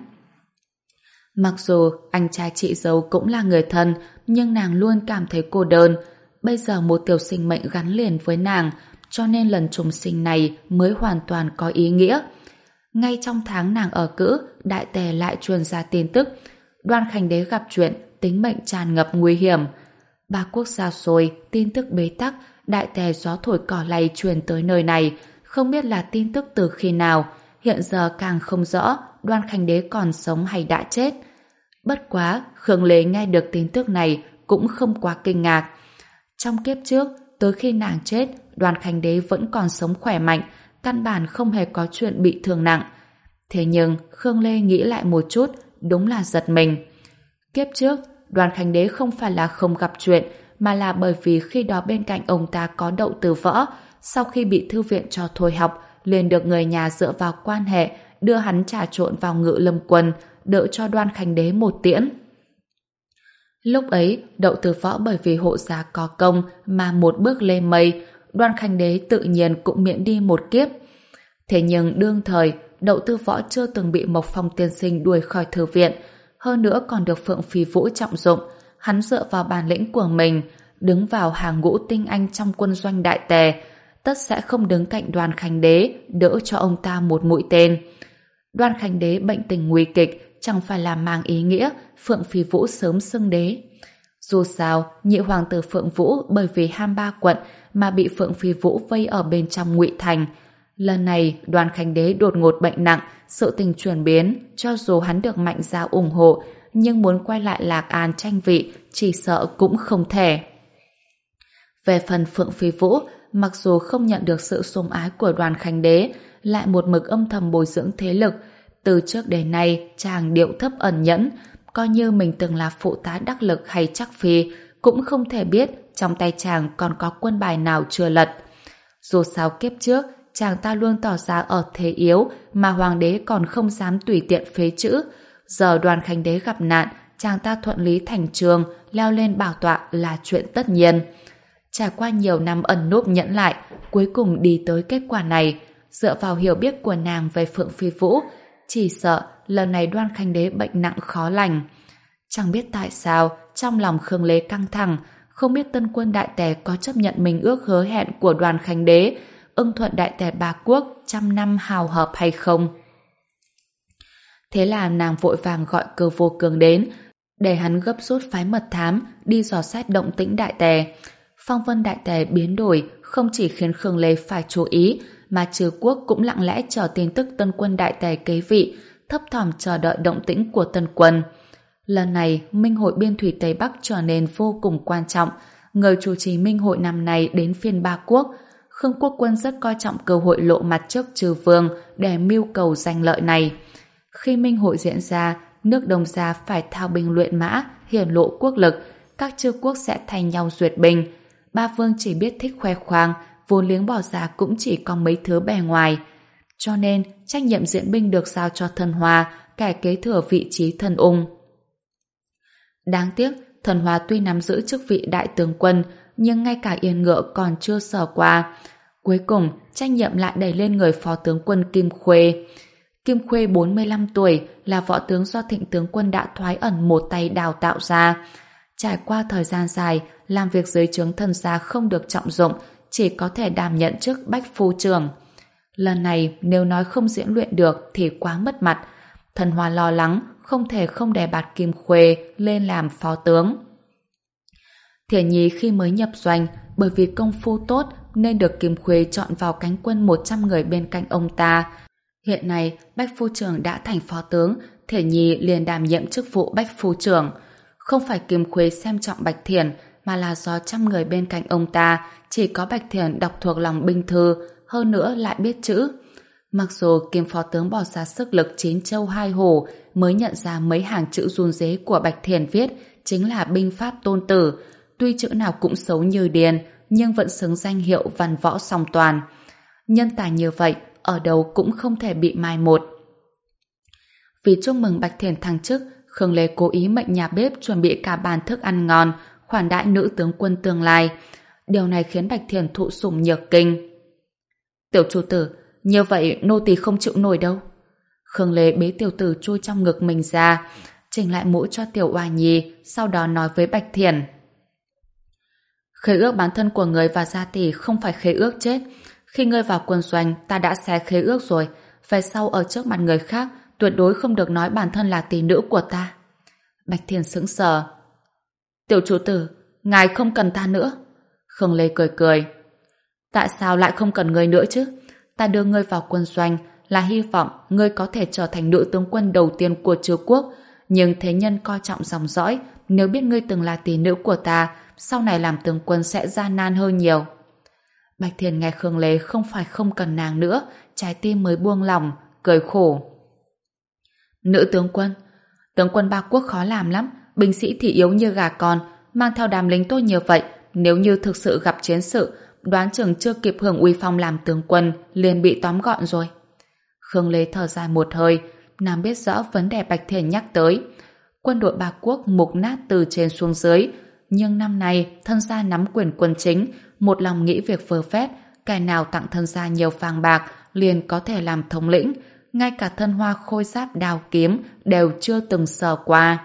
Mặc dù anh trai chị dâu cũng là người thân, nhưng nàng luôn cảm thấy cô đơn. Bây giờ một tiểu sinh mệnh gắn liền với nàng, cho nên lần trùng sinh này mới hoàn toàn có ý nghĩa. Ngay trong tháng nàng ở cữ, đại tề lại truyền ra tin tức. Đoan Khánh Đế gặp chuyện, tính mệnh tràn ngập nguy hiểm. Ba quốc xa xôi, tin tức bế tắc, đại tề gió thổi cỏ lay truyền tới nơi này. Không biết là tin tức từ khi nào, hiện giờ càng không rõ Đoan Khánh Đế còn sống hay đã chết. Bất quá, Khương Lê nghe được tin tức này cũng không quá kinh ngạc. Trong kiếp trước, tới khi nàng chết, Đoan Khánh Đế vẫn còn sống khỏe mạnh, căn bản không hề có chuyện bị thương nặng. Thế nhưng, Khương Lê nghĩ lại một chút, đúng là giật mình. Kiếp trước, Đoan Khánh Đế không phải là không gặp chuyện, mà là bởi vì khi đó bên cạnh ông ta có Đậu Từ Võ, sau khi bị thư viện cho thôi học, liền được người nhà dựa vào quan hệ đưa hắn trà trộn vào Ngự Lâm Quân, đỡ cho Đoan Khánh Đế một tiễn. Lúc ấy, Đậu Từ Võ bởi vì hộ gia có công mà một bước lên mây, Đoan Khánh Đế tự nhiên cũng miễn đi một kiếp. Thế nhưng đương thời, Đậu Từ Võ chưa từng bị Mộc Phong tiên sinh đuổi khỏi thư viện, hơn nữa còn được Phượng Phi Vũ trọng dụng. Hắn dựa vào bản lĩnh của mình, đứng vào hàng ngũ tinh anh trong quân doanh đại tề, tất sẽ không đứng cạnh Đoan Khánh Đế đỡ cho ông ta một mũi tên. Đoan Khánh Đế bệnh tình nguy kịch, chẳng phải là mang ý nghĩa Phượng Phi Vũ sớm xưng đế. Dù sao, nhị hoàng tử Phượng Vũ bởi vì ham ba quận mà bị Phượng Phi Vũ vây ở bên trong Ngụy Thành. Lần này, Đoan Khánh Đế đột ngột bệnh nặng, sự tình chuyển biến, cho dù hắn được Mạnh Gia ủng hộ, nhưng muốn quay lại Lạc An tranh vị, chỉ sợ cũng không thể. Về phần Phượng Phi Vũ, mặc dù không nhận được sự sủng ái của Đoan Khánh Đế, lại một mực âm thầm bồi dưỡng thế lực. Từ trước đến nay, chàng điệu thấp ẩn nhẫn, coi như mình từng là phụ tá đắc lực hay chắc phi, cũng không thể biết trong tay chàng còn có quân bài nào chưa lật. Dù sao kiếp trước, chàng ta luôn tỏ ra ở thế yếu, mà hoàng đế còn không dám tùy tiện phế chữ. Giờ Đoan Khánh Đế gặp nạn, chàng ta thuận lý thành trường, leo lên bảo tọa là chuyện tất nhiên. Trải qua nhiều năm ẩn núp nhẫn lại, cuối cùng đi tới kết quả này. Dựa vào hiểu biết của nàng về Phượng Phi Vũ, chỉ sợ lần này Đoan Khánh Đế bệnh nặng khó lành. Chẳng biết tại sao, trong lòng Khương Lê căng thẳng, không biết Tân Quân Đại Tề có chấp nhận mình ước hứa hẹn của Đoan Khánh Đế, ưng thuận Đại Tề ba quốc trăm năm hào hợp hay không. Thế là nàng vội vàng gọi Cơ Vô Cường đến, để hắn gấp rút phái mật thám đi dò xét động tĩnh Đại Tề. Phong vân Đại Tề biến đổi không chỉ khiến Khương Lê phải chú ý, mà Trừ Quốc cũng lặng lẽ chờ tin tức Tân Quân Đại Tề kế vị, thấp thỏm chờ đợi động tĩnh của Tân Quân. Lần này, Minh hội biên thủy Tây Bắc trở nên vô cùng quan trọng. Người chủ trì Minh hội năm nay đến phiên ba quốc. Khương Quốc Quân rất coi trọng cơ hội lộ mặt trước Trừ Vương để mưu cầu danh lợi này. Khi Minh hội diễn ra, nước Đông Gia phải thao binh luyện mã, hiển lộ quốc lực, các chư quốc sẽ thay nhau duyệt binh. Ba vương chỉ biết thích khoe khoang, vốn liếng bỏ ra cũng chỉ có mấy thứ bề ngoài. Cho nên, trách nhiệm diễn binh được giao cho Thần Hoa, kẻ kế thừa vị trí Thần Ung. Đáng tiếc, Thần Hoa tuy nắm giữ chức vị đại tướng quân, nhưng ngay cả yên ngựa còn chưa sờ qua. Cuối cùng, trách nhiệm lại đẩy lên người phó tướng quân Kim Khuê. Kim Khuê bốn mươi lăm tuổi, là võ tướng do Thịnh tướng quân đã thoái ẩn một tay đào tạo ra. Trải qua thời gian dài, làm việc dưới trướng Thần gia không được trọng dụng, chỉ có thể đảm nhận chức bách phu trưởng. Lần này, nếu nói không diễn luyện được thì quá mất mặt. Thần Hoa lo lắng, không thể không đề bạt Kim Khuê lên làm phó tướng. Thiển Nhi khi mới nhập doanh, bởi vì công phu tốt nên được Kim Khuê chọn vào cánh quân một trăm người bên cạnh ông ta. Hiện nay, bách phu trưởng đã thành phó tướng, Thiển Nhi liền đảm nhiệm chức vụ bách phu trưởng. Không phải Kim Khuê xem trọng Bạch Thiển, mà là do trăm người bên cạnh ông ta, chỉ có Bạch Thiển đọc thuộc lòng binh thư, hơn nữa lại biết chữ. Mặc dù Kim phó tướng bỏ ra sức lực chín châu hai hổ mới nhận ra mấy hàng chữ run rế của Bạch Thiển viết chính là binh pháp tôn tử, tuy chữ nào cũng xấu như điên, nhưng vẫn xứng danh hiệu văn võ song toàn. Nhân tài như vậy, ở đâu cũng không thể bị mai một. Vì chúc mừng Bạch Thiển thăng chức, Khương Lê cố ý mệnh nhà bếp chuẩn bị cả bàn thức ăn ngon, khoản đãi nữ tướng quân tương lai. Điều này khiến Bạch Thiển thụ sủng nhược kinh. Tiểu chủ tử, như vậy nô tỳ không chịu nổi đâu. Khương Lê bế tiểu tử chui trong ngực mình ra, chỉnh lại mũ cho tiểu oa nhi, sau đó nói với Bạch Thiển. Khế ước bán thân của người và gia tỷ không phải khế ước chết. Khi ngươi vào quân doanh, ta đã xé khế ước rồi. Về sau ở trước mặt người khác, tuyệt đối không được nói bản thân là tỷ nữ của ta. Bạch Thiển sững sờ. Tiểu chủ tử, ngài không cần ta nữa. Khương Lê cười cười. Tại sao lại không cần ngươi nữa chứ? Ta đưa ngươi vào quân doanh là hy vọng ngươi có thể trở thành nữ tướng quân đầu tiên của Trư quốc. Nhưng thế nhân coi trọng dòng dõi, nếu biết ngươi từng là tỷ nữ của ta, sau này làm tướng quân sẽ gian nan hơn nhiều. Bạch Thiển nghe Khương Lê không phải không cần nàng nữa, trái tim mới buông lòng, cười khổ. Nữ tướng quân, tướng quân ba quốc khó làm lắm, binh sĩ thì yếu như gà con, mang theo đám lính tốt như vậy, nếu như thực sự gặp chiến sự, đoán chừng chưa kịp hưởng uy phong làm tướng quân, liền bị tóm gọn rồi. Khương Lê thở dài một hơi, nàng biết rõ vấn đề Bạch Thiển nhắc tới. Quân đội ba quốc mục nát từ trên xuống dưới, nhưng năm nay thân gia nắm quyền quân chính, một lòng nghĩ việc vơ vét, kẻ nào tặng thân gia nhiều vàng bạc liền có thể làm thống lĩnh, ngay cả thân hoa khôi giáp đao kiếm đều chưa từng sờ qua.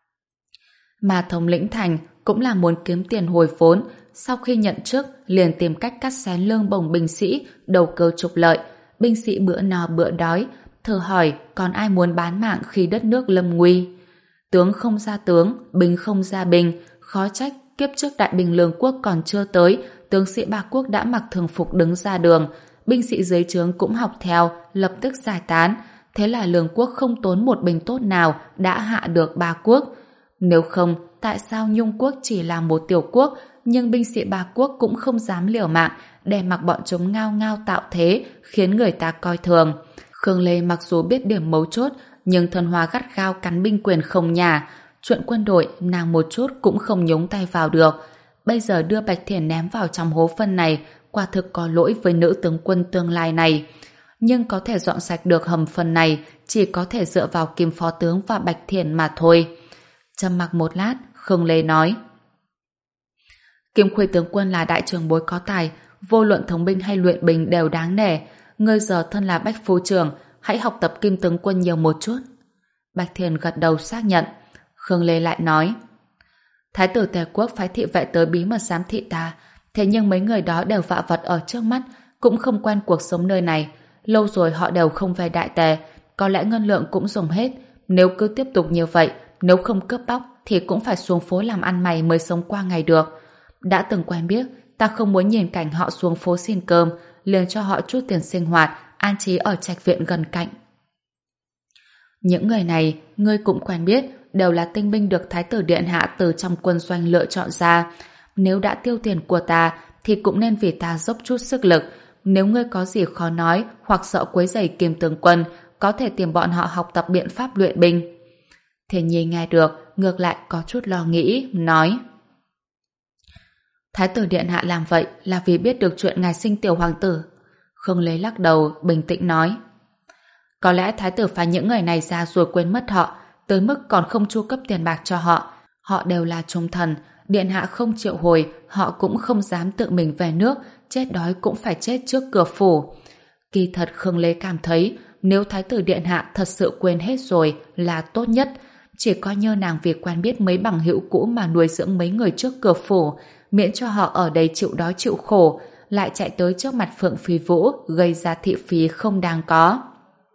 Mà thống lĩnh thành cũng là muốn kiếm tiền hồi vốn, sau khi nhận chức liền tìm cách cắt xén lương bổng binh sĩ, đầu cơ trục lợi, binh sĩ bữa no bữa đói, thử hỏi còn ai muốn bán mạng khi đất nước lâm nguy. Tướng không ra tướng, binh không ra binh, khó trách kiếp trước đại bình lương quốc còn chưa tới, tướng sĩ ba quốc đã mặc thường phục đứng ra đường, binh sĩ dưới trướng cũng học theo, lập tức giải tán. Thế là lương quốc không tốn một binh tốt nào đã hạ được ba quốc. Nếu không, tại sao Nhung quốc chỉ là một tiểu quốc, nhưng binh sĩ ba quốc cũng không dám liều mạng để mặc bọn chúng ngao ngao tạo thế, khiến người ta coi thường. Khương Lê mặc dù biết điểm mấu chốt, nhưng thân hoa gắt gao cắn binh quyền không nhà. Chuyện quân đội nàng một chút cũng không nhúng tay vào được. Bây giờ đưa Bạch Thiển ném vào trong hố phân này, quả thực có lỗi với nữ tướng quân tương lai này. Nhưng có thể dọn sạch được hầm phân này chỉ có thể dựa vào Kim phó tướng và Bạch Thiển mà thôi. Trầm mặc một lát, Khương Lê nói: Kim Khuê tướng quân là đại trưởng bối có tài, vô luận thống binh hay luyện binh đều đáng nể. Ngươi giờ thân là bách phu trưởng, hãy học tập Kim tướng quân nhiều một chút. Bạch Thiển gật đầu xác nhận. Khương Lê lại nói: Thái tử Tề quốc phái thị vệ tới bí mật giám thị ta, thế nhưng mấy người đó đều vạ vật ở trước mắt, cũng không quen cuộc sống nơi này. Lâu rồi họ đều không về Đại Tề, có lẽ ngân lượng cũng dùng hết. Nếu cứ tiếp tục như vậy, nếu không cướp bóc thì cũng phải xuống phố làm ăn mày mới sống qua ngày được. Đã từng quen biết, ta không muốn nhìn cảnh họ xuống phố xin cơm, liền cho họ chút tiền sinh hoạt, an trí ở trạch viện gần cạnh. Những người này, ngươi cũng quen biết, đều là tinh binh được Thái tử Điện Hạ từ trong quân doanh lựa chọn ra. Nếu đã tiêu tiền của ta, thì cũng nên vì ta dốc chút sức lực. Nếu ngươi có gì khó nói hoặc sợ quấy rầy Kim tướng quân, có thể tìm bọn họ học tập biện pháp luyện binh. Thiên Nhi nghe được, ngược lại có chút lo nghĩ, nói: Thái tử Điện Hạ làm vậy là vì biết được chuyện ngài sinh tiểu hoàng tử. Khương Lê lắc đầu, bình tĩnh nói: Có lẽ Thái tử phái những người này ra rồi quên mất họ, tới mức còn không chu cấp tiền bạc cho họ. Họ đều là trung thần, Điện Hạ không triệu hồi, họ cũng không dám tự mình về nước, chết đói cũng phải chết trước cửa phủ. Kỳ thật Khương Lê cảm thấy, nếu Thái tử Điện Hạ thật sự quên hết rồi là tốt nhất. Chỉ coi như nàng vì quen biết mấy bằng hữu cũ mà nuôi dưỡng mấy người trước cửa phủ, miễn cho họ ở đây chịu đói chịu khổ, lại chạy tới trước mặt Phượng Phi Vũ gây ra thị phí không đáng có.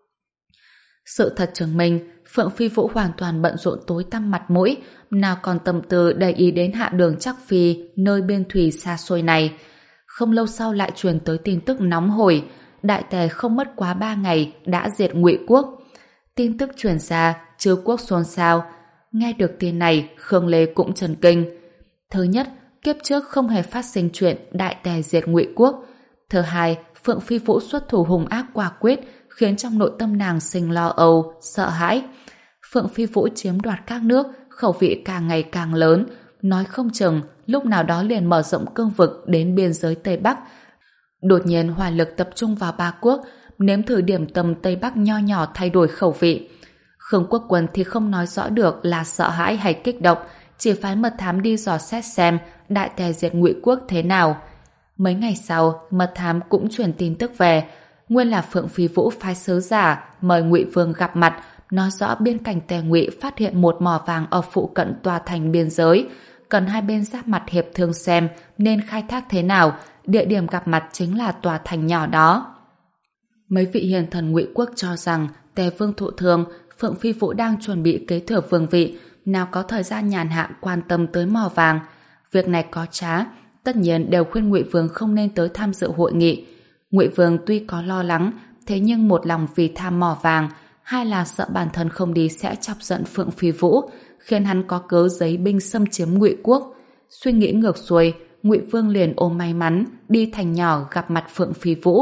Sự thật chứng minh, Phượng Phi Vũ hoàn toàn bận rộn tối tăm mặt mũi, nào còn tâm tư để ý đến hạ đường Trắc Phi nơi biên thủy xa xôi này. Không lâu sau lại truyền tới tin tức nóng hổi, Đại Tề không mất quá ba ngày đã diệt Ngụy quốc. Tin tức truyền ra, chư quốc xôn xao. Nghe được tin này, Khương Lê cũng chần kinh. Thứ nhất, kiếp trước không hề phát sinh chuyện Đại Tề diệt Ngụy quốc. Thứ hai, Phượng Phi Vũ xuất thủ hung ác quả quyết, khiến trong nội tâm nàng sinh lo âu, sợ hãi. Phượng Phi Vũ chiếm đoạt các nước, khẩu vị càng ngày càng lớn, nói không chừng lúc nào đó liền mở rộng cương vực đến biên giới Tây Bắc. Đột nhiên hỏa lực tập trung vào ba quốc, nếm thử điểm tâm Tây Bắc nho nhỏ thay đổi khẩu vị. Khương Quốc Quân thì không nói rõ được là sợ hãi hay kích động, chỉ phái mật thám đi dò xét xem Đại Tề diệt Ngụy quốc thế nào. Mấy ngày sau, mật thám cũng truyền tin tức về, nguyên là Phượng Phi Vũ phái sứ giả mời Ngụy Vương gặp mặt, nói rõ biên cảnh Tề Ngụy phát hiện một mỏ vàng ở phụ cận tòa thành biên giới, cần hai bên giáp mặt hiệp thương xem nên khai thác thế nào, địa điểm gặp mặt chính là tòa thành nhỏ đó. Mấy vị hiền thần Ngụy quốc cho rằng Tề Vương thụ thương, Phượng Phi Vũ đang chuẩn bị kế thừa vương vị, nào có thời gian nhàn hạ quan tâm tới mỏ vàng. Việc này có trá, tất nhiên đều khuyên Ngụy Vương không nên tới tham dự hội nghị. Ngụy Vương tuy có lo lắng, thế nhưng một lòng vì tham mỏ vàng, hai là sợ bản thân không đi sẽ chọc giận Phượng Phi Vũ, khiến hắn có cớ giấy binh xâm chiếm Ngụy quốc. Suy nghĩ ngược xuôi, Ngụy Vương liền ôm may mắn đi thành nhỏ gặp mặt Phượng Phi Vũ.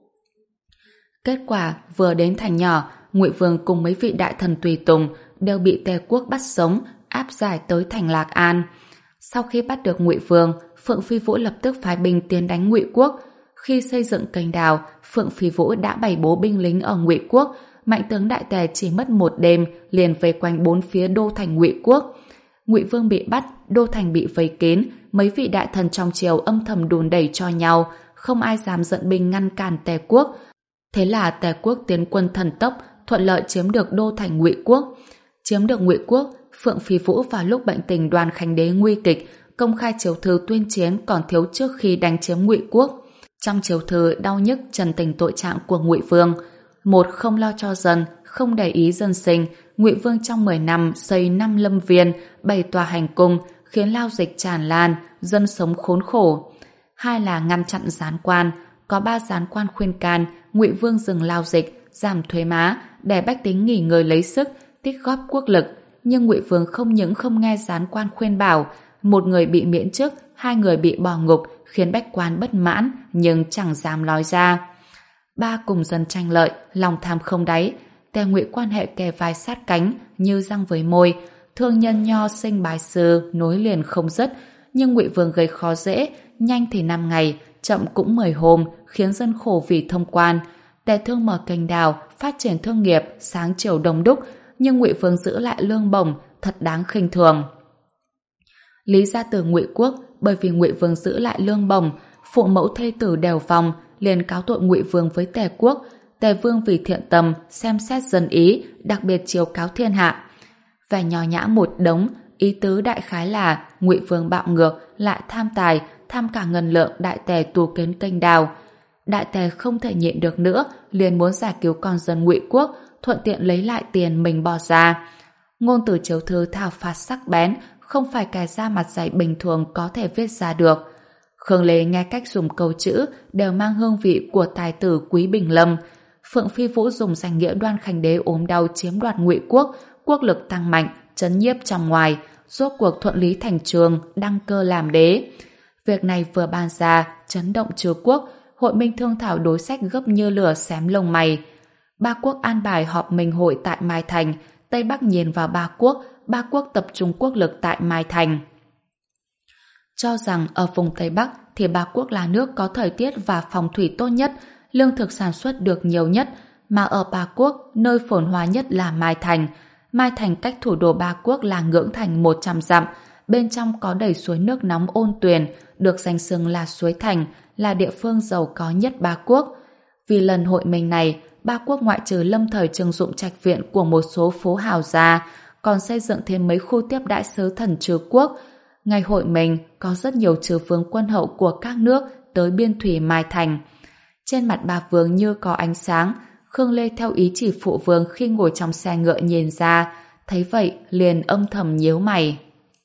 Kết quả vừa đến thành nhỏ, Ngụy Vương cùng mấy vị đại thần tùy tùng đều bị Tề quốc bắt sống, áp giải tới thành Lạc An. Sau khi bắt được Ngụy Vương, Phượng Phi Vũ lập tức phái binh tiến đánh Ngụy quốc. Khi xây dựng kênh đào, Phượng Phi Vũ đã bày bố binh lính ở Ngụy quốc. Mạnh tướng Đại Tề chỉ mất một đêm liền vây quanh bốn phía đô thành Ngụy quốc. Ngụy Vương bị bắt, đô thành bị vây kín, mấy vị đại thần trong triều âm thầm đùn đẩy cho nhau, không ai dám dẫn binh ngăn cản Tề quốc. Thế là Tề quốc tiến quân thần tốc, thuận lợi chiếm được đô thành Ngụy quốc. Chiếm được Ngụy quốc, Phượng Phi Vũ vào lúc bệnh tình Đoàn Khánh Đế nguy kịch, công khai chiếu thư tuyên chiến còn thiếu trước khi đánh chiếm Ngụy quốc. Trong chiếu thư đau nhức trần tình tội trạng của Ngụy Vương. Một, không lo cho dân, không để ý dân sinh. Ngụy Vương trong mười năm xây năm lâm viên, bảy tòa hành cung, khiến lao dịch tràn lan, dân sống khốn khổ. Hai là ngăn chặn gián quan. Có ba gián quan khuyên can, Ngụy Vương dừng lao dịch, giảm thuế má, để bách tính nghỉ ngơi lấy sức, tích góp quốc lực. Nhưng Ngụy Vương không những không nghe gián quan khuyên bảo, một người bị miễn chức, hai người bị bỏ ngục, khiến bách quan bất mãn, nhưng chẳng dám nói ra. Ba, cùng dân tranh lợi, lòng tham không đáy. Tề Ngụy quan hệ kề vai sát cánh, như răng với môi. Thương nhân nho sinh bái sư, nối liền không dứt. Nhưng Ngụy Vương gây khó dễ, nhanh thì năm ngày, chậm cũng mười hôm, khiến dân khổ vì thông quan. Tề Thương mở kênh đào, phát triển thương nghiệp, sáng chiều đông đúc, nhưng Ngụy Vương giữ lại lương bổng, thật đáng khinh thường. Lý gia từ Ngụy quốc, bởi vì Ngụy Vương giữ lại lương bổng, phụ mẫu thê tử đều vong, liền cáo tội Ngụy Vương với Tề quốc. Tề Vương vì thiện tâm, xem xét dân ý, đặc biệt chiếu cáo thiên hạ. Về nho nhã một đống, ý tứ đại khái là Ngụy Vương bạo ngược, lại tham tài, tham cả ngân lượng Đại Tề tù kiến kênh đào. Đại Tề không thể nhịn được nữa, liền muốn giải cứu con dân Ngụy quốc, thuận tiện lấy lại tiền mình bỏ ra. Ngôn từ chiếu thư thảo phạt sắc bén, không phải kẻ da mặt dày bình thường có thể viết ra được. Khương Lê nghe cách dùng câu chữ đều mang hương vị của tài tử Quý Bình Lâm. Phượng Phi Vũ dùng danh nghĩa Đoan Khánh Đế ốm đau chiếm đoạt Ngụy quốc, quốc lực tăng mạnh, trấn nhiếp trong ngoài, rốt cuộc thuận lý thành trường, đăng cơ làm đế. Việc này vừa ban ra, chấn động chư quốc, hội minh thương thảo đối sách gấp như lửa xém lông mày. Ba quốc an bài họp minh hội tại Mai Thành, Tây Bắc nhìn vào ba quốc, ba quốc tập trung quốc lực tại Mai Thành. Cho rằng ở vùng Tây Bắc thì ba quốc là nước có thời tiết và phòng thủy tốt nhất, lương thực sản xuất được nhiều nhất, mà ở ba quốc, nơi phồn hoa nhất là Mai Thành. Mai Thành cách thủ đô ba quốc là Ngưỡng Thành một trăm dặm, bên trong có đầy suối nước nóng ôn tuyền, được danh xưng là suối Thành, là địa phương giàu có nhất ba quốc. Vì lần hội minh này, ba quốc ngoại trừ lâm thời trưng dụng trạch viện của một số phố hào gia, còn xây dựng thêm mấy khu tiếp đãi sứ thần trừ quốc. Ngày hội minh có rất nhiều trừ vương quân hậu của các nước tới biên thủy Mai Thành. Trên mặt ba vương như có ánh sáng. Khương Lê theo ý chỉ phụ vương khi ngồi trong xe ngựa nhìn ra, thấy vậy liền âm thầm nhíu mày.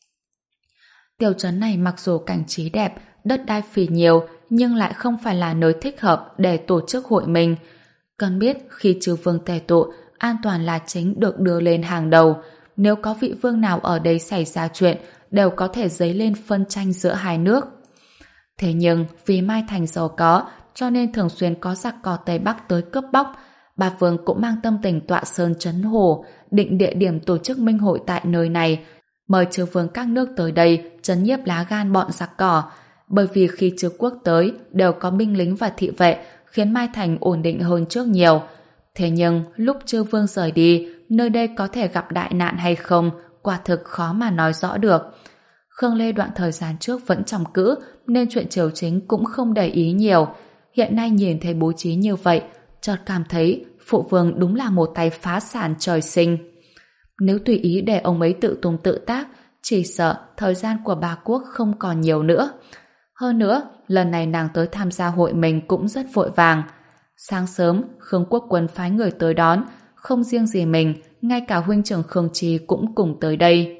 Tiểu trấn này mặc dù cảnh trí đẹp, đất đai phì nhiều, nhưng lại không phải là nơi thích hợp để tổ chức hội minh. Cần biết khi trừ vương tề tụ, an toàn là chính được đưa lên hàng đầu. Nếu có vị vương nào ở đây xảy ra chuyện, đều có thể dấy lên phân tranh giữa hai nước. Thế nhưng vì Mai Thành giàu có, cho nên thường xuyên có giặc cò Tây Bắc tới cướp bóc. Bà Vương cũng mang tâm tình tọa sơn trấn hồ, định địa điểm tổ chức minh hội tại nơi này, mời chư vương các nước tới đây trấn nhiếp lá gan bọn giặc cỏ. Bởi vì khi chư quốc tới đều có binh lính và thị vệ, khiến Mai Thành ổn định hơn trước nhiều. Thế nhưng lúc chư vương rời đi, nơi đây có thể gặp đại nạn hay không, quả thực khó mà nói rõ được. Khương Lê đoạn thời gian trước vẫn trong cữ, nên chuyện triều chính cũng không để ý nhiều. Hiện nay nhìn thấy bố trí như vậy, chợt cảm thấy phụ vương đúng là một tay phá sản trời sinh. Nếu tùy ý để ông ấy tự tung tự tác, chỉ sợ thời gian của ba quốc không còn nhiều nữa. Hơn nữa, lần này nàng tới tham gia hội mình cũng rất vội vàng. Sáng sớm, Khương Quốc Quân phái người tới đón, không riêng gì mình, ngay cả huynh trưởng Khương Trì cũng cùng tới đây.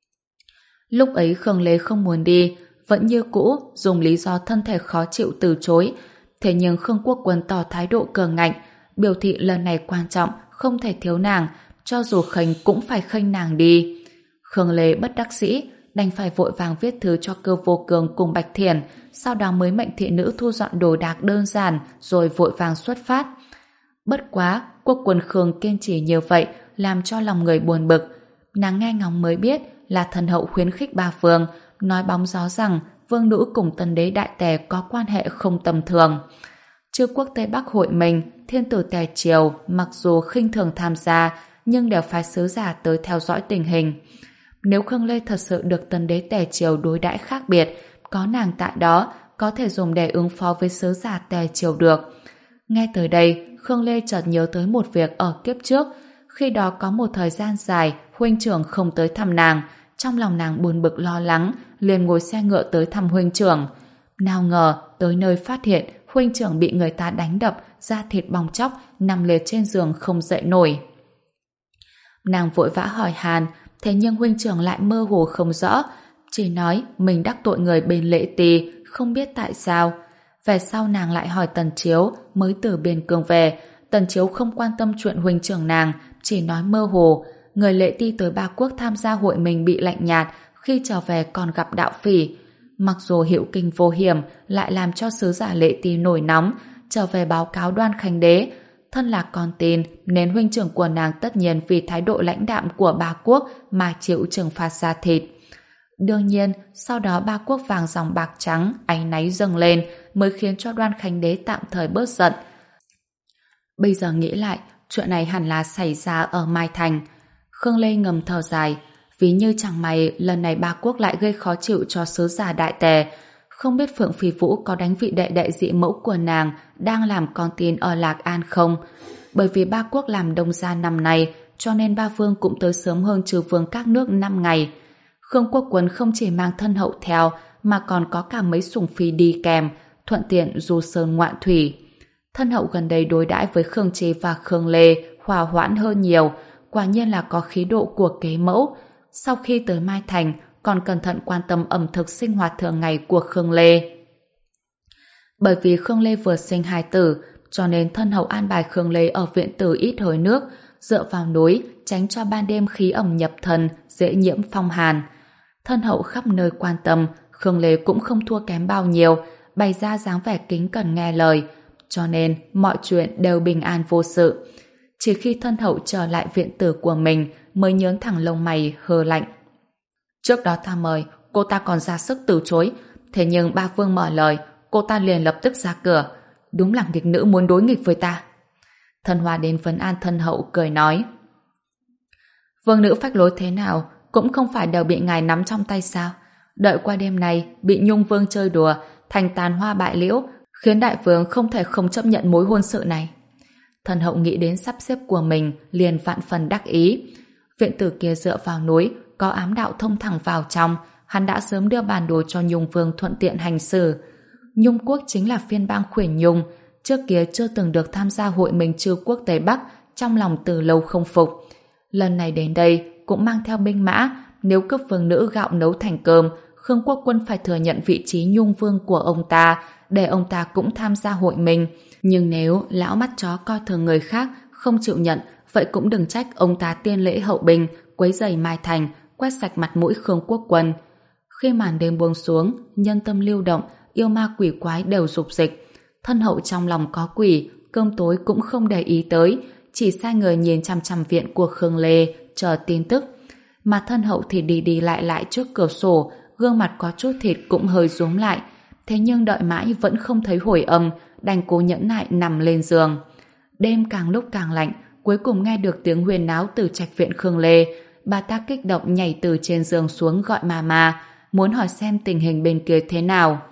Lúc ấy Khương Lê không muốn đi, vẫn như cũ, dùng lý do thân thể khó chịu từ chối. Thế nhưng Khương Quốc Quân tỏ thái độ cường ngạnh, biểu thị lần này quan trọng, không thể thiếu nàng, cho dù khênh cũng phải khênh nàng đi. Khương Lê bất đắc dĩ, đành phải vội vàng viết thư cho Cơ Vô Cường cùng Bạch Thiển, sau đó mới mệnh thị nữ thu dọn đồ đạc đơn giản, rồi vội vàng xuất phát. Bất quá, Quốc Quân Khương kiên trì như vậy, làm cho lòng người buồn bực. Nàng nghe ngóng mới biết là thần hậu khuyến khích ba vương, nói bóng gió rằng vương nữ cùng tân đế đại tề có quan hệ không tầm thường. Chư quốc Tây Bắc hội mình, thiên tử Tề Triều mặc dù khinh thường tham gia, nhưng đều phái sứ giả tới theo dõi tình hình. Nếu Khương Lê thật sự được tân đế Tề Triều đối đãi khác biệt, có nàng tại đó, có thể dùng để ứng phó với sứ giả Tề Triều được. Nghe tới đây, Khương Lê chợt nhớ tới một việc ở kiếp trước. Khi đó có một thời gian dài, huynh trưởng không tới thăm nàng, trong lòng nàng buồn bực lo lắng, liền ngồi xe ngựa tới thăm huynh trưởng. Nào ngờ, tới nơi phát hiện huynh trưởng bị người ta đánh đập, da thịt bong tróc, nằm liệt trên giường không dậy nổi. Nàng vội vã hỏi han, thế nhưng huynh trưởng lại mơ hồ không rõ, chỉ nói mình đắc tội người bên Lệ Tỳ, không biết tại sao. Về sau nàng lại hỏi Tần Chiếu, mới từ biên cương về. Tần Chiếu không quan tâm chuyện huynh trưởng nàng, chỉ nói mơ hồ, người Lệ Ti tới ba quốc tham gia hội mình bị lạnh nhạt, khi trở về còn gặp đạo phỉ. Mặc dù hiệu kinh vô hiểm, lại làm cho sứ giả Lệ Ti nổi nóng, trở về báo cáo Đoan Khánh Đế. Thân là con tin, nên huynh trưởng của nàng tất nhiên vì thái độ lãnh đạm của ba quốc mà chịu trừng phạt ra thịt. Đương nhiên, sau đó ba quốc vàng dòng bạc trắng, áy náy dâng lên, mới khiến cho Đoan Khánh Đế tạm thời bớt giận. Bây giờ nghĩ lại, chuyện này hẳn là xảy ra ở Mai Thành. Khương Lê ngầm thở dài, ví như chẳng may lần này ba quốc lại gây khó chịu cho sứ giả Đại Tề. Không biết Phượng Phi Vũ có đánh vị đệ đệ dị mẫu của nàng đang làm con tin ở Lạc An không? Bởi vì ba quốc làm đông gia năm nay, cho nên ba vương cũng tới sớm hơn trừ vương các nước năm ngày. Khương Quốc Quân không chỉ mang thân hậu theo, mà còn có cả mấy sủng phi đi kèm, thuận tiện du sơn ngoạn thủy. Thân hậu gần đây đối đãi với Khương Trì và Khương Lê hòa hoãn hơn nhiều, quả nhiên là có khí độ của kế mẫu. Sau khi tới Mai Thành, còn cẩn thận quan tâm ẩm thực sinh hoạt thường ngày của Khương Lê. Bởi vì Khương Lê vừa sinh hài tử, cho nên thân hậu an bài Khương Lê ở viện tử ít hơi nước, dựa vào núi, tránh cho ban đêm khí ẩm nhập thần, dễ nhiễm phong hàn. Thân hậu khắp nơi quan tâm, Khương Lê cũng không thua kém bao nhiêu, bày ra dáng vẻ kính cẩn nghe lời, cho nên mọi chuyện đều bình an vô sự. Chỉ khi thân hậu trở lại viện tử của mình mới nhớn thẳng lông mày hờ lạnh. Trước đó ta mời, cô ta còn ra sức từ chối, thế nhưng ba vương mở lời, cô ta liền lập tức ra cửa. Đúng là nghịch nữ muốn đối nghịch với ta. Thân Hoa đến vấn an thân hậu cười nói: Vương nữ phách lối thế nào cũng không phải đều bị ngài nắm trong tay sao? Đợi qua đêm này bị Nhung Vương chơi đùa thành tàn hoa bại liễu, khiến đại vương không thể không chấp nhận mối hôn sự này. Thân hậu nghĩ đến sắp xếp của mình liền vạn phần đắc ý. Viện tử kia dựa vào núi, có ám đạo thông thẳng vào trong, hắn đã sớm đưa bản đồ cho Nhung Vương thuận tiện hành xử. Nhung quốc chính là phiên bang Khuyển Nhung, trước kia chưa từng được tham gia hội Minh Chư quốc Tây Bắc, trong lòng từ lâu không phục. Lần này đến đây cũng mang theo binh mã, nếu cướp vương nữ gạo nấu thành cơm, Khương Quốc Quân phải thừa nhận vị trí Nhung Vương của ông ta, để ông ta cũng tham gia hội mình. Nhưng nếu lão mắt chó coi thường người khác, không chịu nhận, vậy cũng đừng trách ông ta tiên lễ hậu binh, quấy rầy Mai Thành, quét sạch mặt mũi Khương Quốc Quân. Khi màn đêm buông xuống, nhân tâm lưu động, yêu ma quỷ quái đều rục dịch. Thân hậu trong lòng có quỷ, cơm tối cũng không để ý tới, chỉ sai người nhìn chằm chằm viện của Khương Lê, chờ tin tức. Mà thân hậu thì đi đi lại lại trước cửa sổ, gương mặt có chút thịt cũng hơi rúm lại. Thế nhưng đợi mãi vẫn không thấy hồi âm, đành cố nhẫn nại nằm lên giường. Đêm càng lúc càng lạnh, cuối cùng nghe được tiếng huyên náo từ trạch viện Khương Lê. Bà ta kích động nhảy từ trên giường xuống gọi Mama, muốn hỏi xem tình hình bên kia thế nào.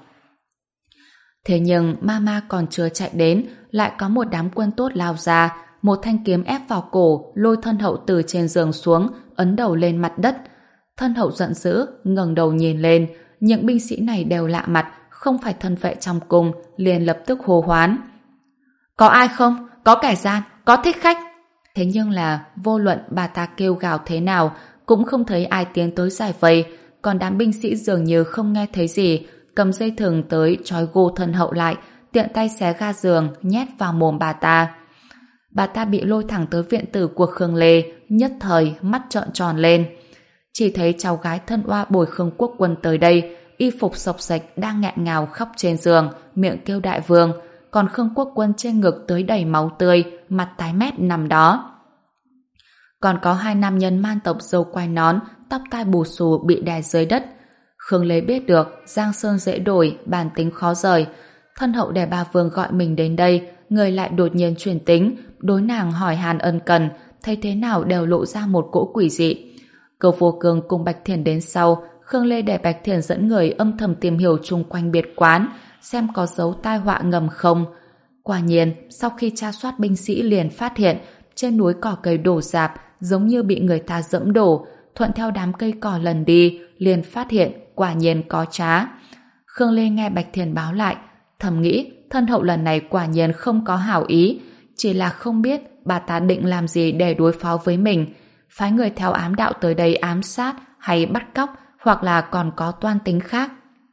Thế nhưng Mama còn chưa chạy đến, lại có một đám quân tốt lao ra, một thanh kiếm ép vào cổ, lôi thân hậu từ trên giường xuống, ấn đầu lên mặt đất. Thân hậu giận dữ, ngẩng đầu nhìn lên, những binh sĩ này đều lạ mặt, không phải thân vệ trong cung, liền lập tức hô hoán. Có ai không? Có kẻ gian? Có thích khách? Thế nhưng là vô luận bà ta kêu gào thế nào, cũng không thấy ai tiến tới giải vây, còn đám binh sĩ dường như không nghe thấy gì, cầm dây thừng tới trói gô thân hậu lại, tiện tay xé ga giường, nhét vào mồm bà ta. Bà ta bị lôi thẳng tới viện tử của Khương Lê, nhất thời mắt trợn tròn lên. Chỉ thấy cháu gái thân oa Bồi Khương Quốc Quân tới đây, y phục xộc xệch đang nghẹn ngào khóc trên giường, miệng kêu đại vương, còn Khương Quốc Quân trên ngực tới đầy máu tươi, mặt tái mét nằm đó. Còn có hai nam nhân man tộc râu quai nón, tóc tai bù xù bị đè dưới đất. Khương Lê biết được Giang Sơn dễ đổi, bản tính khó rời. Thân hậu để bà vương gọi mình đến đây, người lại đột nhiên chuyển tính, đối nàng hỏi han ân cần, thấy thế nào đều lộ ra một cỗ quỷ dị. Cầu Vô Cương cùng Bạch Thiền đến sau, Khương Lê để Bạch Thiền dẫn người âm thầm tìm hiểu chung quanh biệt quán, xem có dấu tai họa ngầm không. Quả nhiên, sau khi tra soát binh sĩ liền phát hiện trên núi cỏ cây đổ rạp, giống như bị người ta dẫm đổ, thuận theo đám cây cỏ lần đi, liền phát hiện quả nhiên có trá. Khương Lê nghe Bạch Thiền báo lại, thầm nghĩ thân hậu lần này quả nhiên không có hảo ý, chỉ là không biết bà ta định làm gì để đối phó với mình, phái người theo ám đạo tới đây ám sát hay bắt cóc, hoặc là còn có toan tính khác.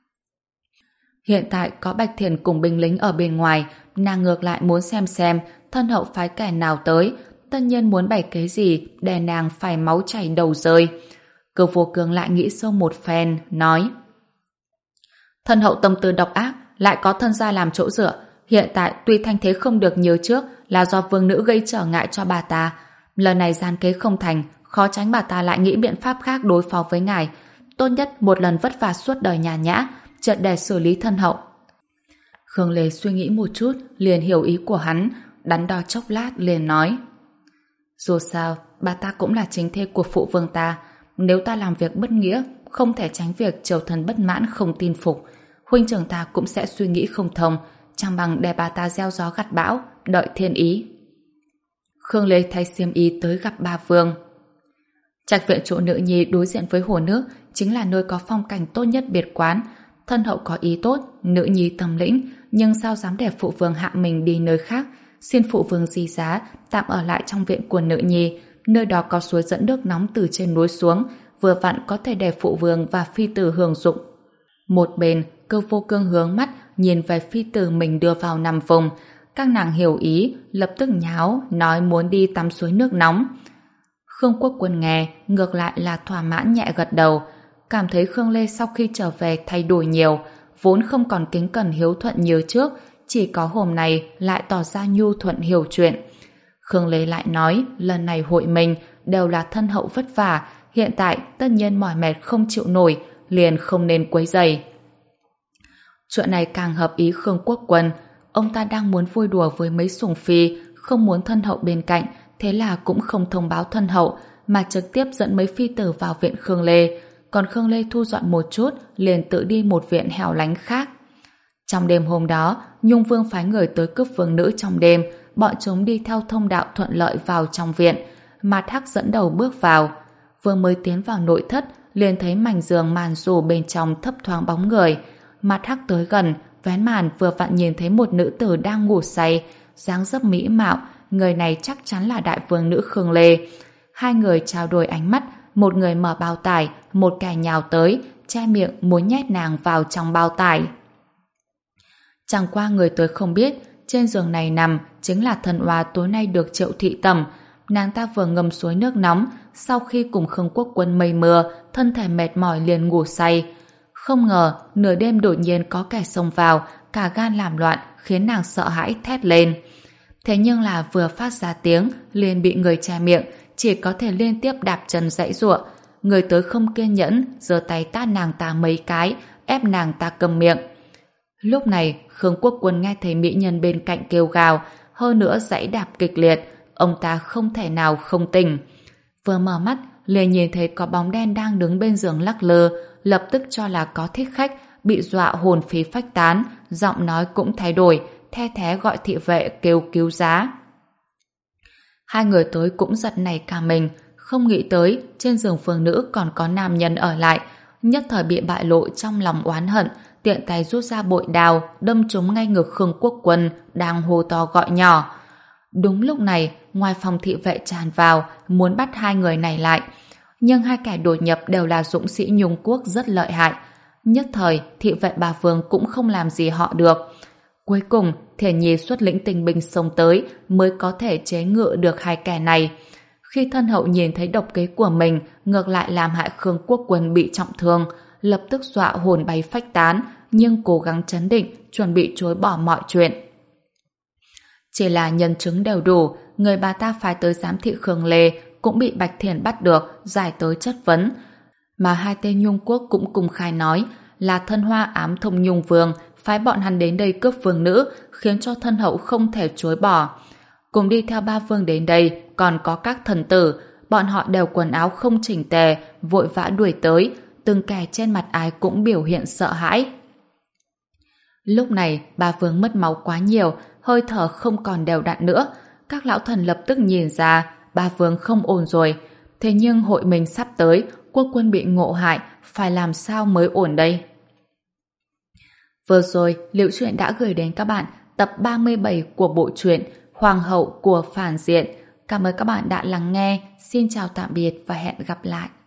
Hiện tại có Bạch Thiền cùng binh lính ở bên ngoài, nàng ngược lại muốn xem xem thân hậu phái kẻ nào tới, tất nhiên muốn bày kế gì để nàng phải máu chảy đầu rơi. Cơ Vô Cương lại nghĩ sâu một phen, nói: thân hậu tâm tư độc ác, lại có thân gia làm chỗ dựa, hiện tại tuy thanh thế không được như trước là do vương nữ gây trở ngại cho bà ta. Lần này gian kế không thành, khó tránh bà ta lại nghĩ biện pháp khác đối phó với ngài. Tốt nhất một lần vất vả suốt đời nhàn nhã, chợt để xử lý thân hậu. Khương Lê suy nghĩ một chút, liền hiểu ý của hắn, đắn đo chốc lát liền nói: dù sao, bà ta cũng là chính thê của phụ vương ta, nếu ta làm việc bất nghĩa, không thể tránh việc triều thần bất mãn không tin phục, huynh trưởng ta cũng sẽ suy nghĩ không thông, chẳng bằng để bà ta gieo gió gặt bão, đợi thiên ý. Khương Lê thay xiêm y tới gặp ba vương. Trạch viện chỗ nữ nhi đối diện với hồ nước chính là nơi có phong cảnh tốt nhất biệt quán. Thân hậu có ý tốt, nữ nhi tâm lĩnh, nhưng sao dám để phụ vương hạ mình đi nơi khác, xin phụ vương di giá tạm ở lại trong viện của nữ nhi, nơi đó có suối dẫn nước nóng từ trên núi xuống, vừa vặn có thể để phụ vương và phi tử hưởng dụng. Một bên, Cơ Vô Cương hướng mắt nhìn về phi tử mình đưa vào nằm vùng, Các nàng hiểu ý, lập tức nháo, nói muốn đi tắm suối nước nóng. Khương Quốc Quân nghe, ngược lại là thỏa mãn nhẹ gật đầu, cảm thấy Khương Lê sau khi trở về thay đổi nhiều, vốn không còn kính cẩn hiếu thuận như trước, chỉ có hôm nay lại tỏ ra nhu thuận hiểu chuyện. Khương Lê lại nói, lần này hội mình đều là thân hậu vất vả, hiện tại tất nhiên mỏi mệt không chịu nổi, liền không nên quấy rầy. Chuyện này càng hợp ý Khương Quốc Quân, ông ta đang muốn vui đùa với mấy sủng phi, không muốn thân hậu bên cạnh, thế là cũng không thông báo thân hậu, mà trực tiếp dẫn mấy phi tử vào viện Khương Lê, còn Khương Lê thu dọn một chút, liền tự đi một viện hẻo lánh khác. Trong đêm hôm đó, Nhung Vương phái người tới cướp vương nữ trong đêm, bọn chúng đi theo thông đạo thuận lợi vào trong viện, Mạt Hắc dẫn đầu bước vào. Vừa mới tiến vào nội thất, liền thấy mảnh giường màn dù bên trong thấp thoáng bóng người. Mạt Hắc tới gần, vén màn vừa vặn nhìn thấy một nữ tử đang ngủ say, dáng dấp mỹ mạo, người này chắc chắn là đại vương nữ Khương Lê. Hai người trao đổi ánh mắt, một người mở bao tải, một kẻ nhào tới, che miệng muốn nhét nàng vào trong bao tải. Chẳng qua người tới không biết, trên giường này nằm chính là thần oa tối nay được Triệu thị tẩm. Nàng ta vừa ngâm suối nước nóng, sau khi cùng Khương Quốc Quân mây mưa, thân thể mệt mỏi liền ngủ say. Không ngờ, nửa đêm đột nhiên có kẻ xông vào, cả gan làm loạn, khiến nàng sợ hãi thét lên. Thế nhưng là vừa phát ra tiếng, liền bị người che miệng, chỉ có thể liên tiếp đạp chân giãy giụa. Người tới không kiên nhẫn, giơ tay tát nàng ta mấy cái, ép nàng ta câm miệng. Lúc này, Khương Quốc Quân nghe thấy mỹ nhân bên cạnh kêu gào, hơn nữa giãy đạp kịch liệt, ông ta không thể nào không tỉnh. Vừa mở mắt, liền nhìn thấy có bóng đen đang đứng bên giường lắc lư, lập tức cho là có thích khách, bị dọa hồn phí phách tán, giọng nói cũng thay đổi, the thé gọi thị vệ kêu cứu giá. Hai người tới cũng giật nảy cả mình, không nghĩ tới trên giường phương nữ còn có nam nhân ở lại, nhất thời bị bại lộ trong lòng oán hận, tiện tay rút ra bội đao, đâm trúng ngay ngực Khương Quốc Quân đang hô to gọi nhỏ. Đúng lúc này, ngoài phòng thị vệ tràn vào, muốn bắt hai người này lại. Nhưng hai kẻ đột nhập đều là dũng sĩ Nhung Quốc rất lợi hại. Nhất thời, thị vệ bà Vương cũng không làm gì họ được. Cuối cùng, Thiển Nhi xuất lĩnh tinh binh xông tới mới có thể chế ngự được hai kẻ này. Khi thân hậu nhìn thấy độc kế của mình ngược lại làm hại Khương Quốc Quân bị trọng thương, lập tức dọa hồn bay phách tán, nhưng cố gắng trấn định, chuẩn bị chối bỏ mọi chuyện. Chỉ là nhân chứng đều đủ, người bà ta phái tới giám thị Khương Lê cũng bị Bạch Thiển bắt được, giải tới chất vấn. Mà hai tên Nhung Quốc cũng cùng khai nói là thân hoa ám thông Nhung Vương phái bọn hắn đến đây cướp vương nữ, khiến cho thân hậu không thể chối bỏ. Cùng đi theo ba vương đến đây còn có các thần tử, bọn họ đều quần áo không chỉnh tề, vội vã đuổi tới, từng kẻ trên mặt ai cũng biểu hiện sợ hãi. Lúc này, ba vương mất máu quá nhiều, hơi thở không còn đều đặn nữa. Các lão thần lập tức nhìn ra, ba vương không ổn rồi. Thế nhưng hội mình sắp tới, Quốc Quân bị ngộ hại, phải làm sao mới ổn đây? Vừa rồi, Liễu Chuyện đã gửi đến các bạn tập ba mươi bảy của bộ truyện Hoàng hậu của phản diện. Cảm ơn các bạn đã lắng nghe. Xin chào tạm biệt và hẹn gặp lại.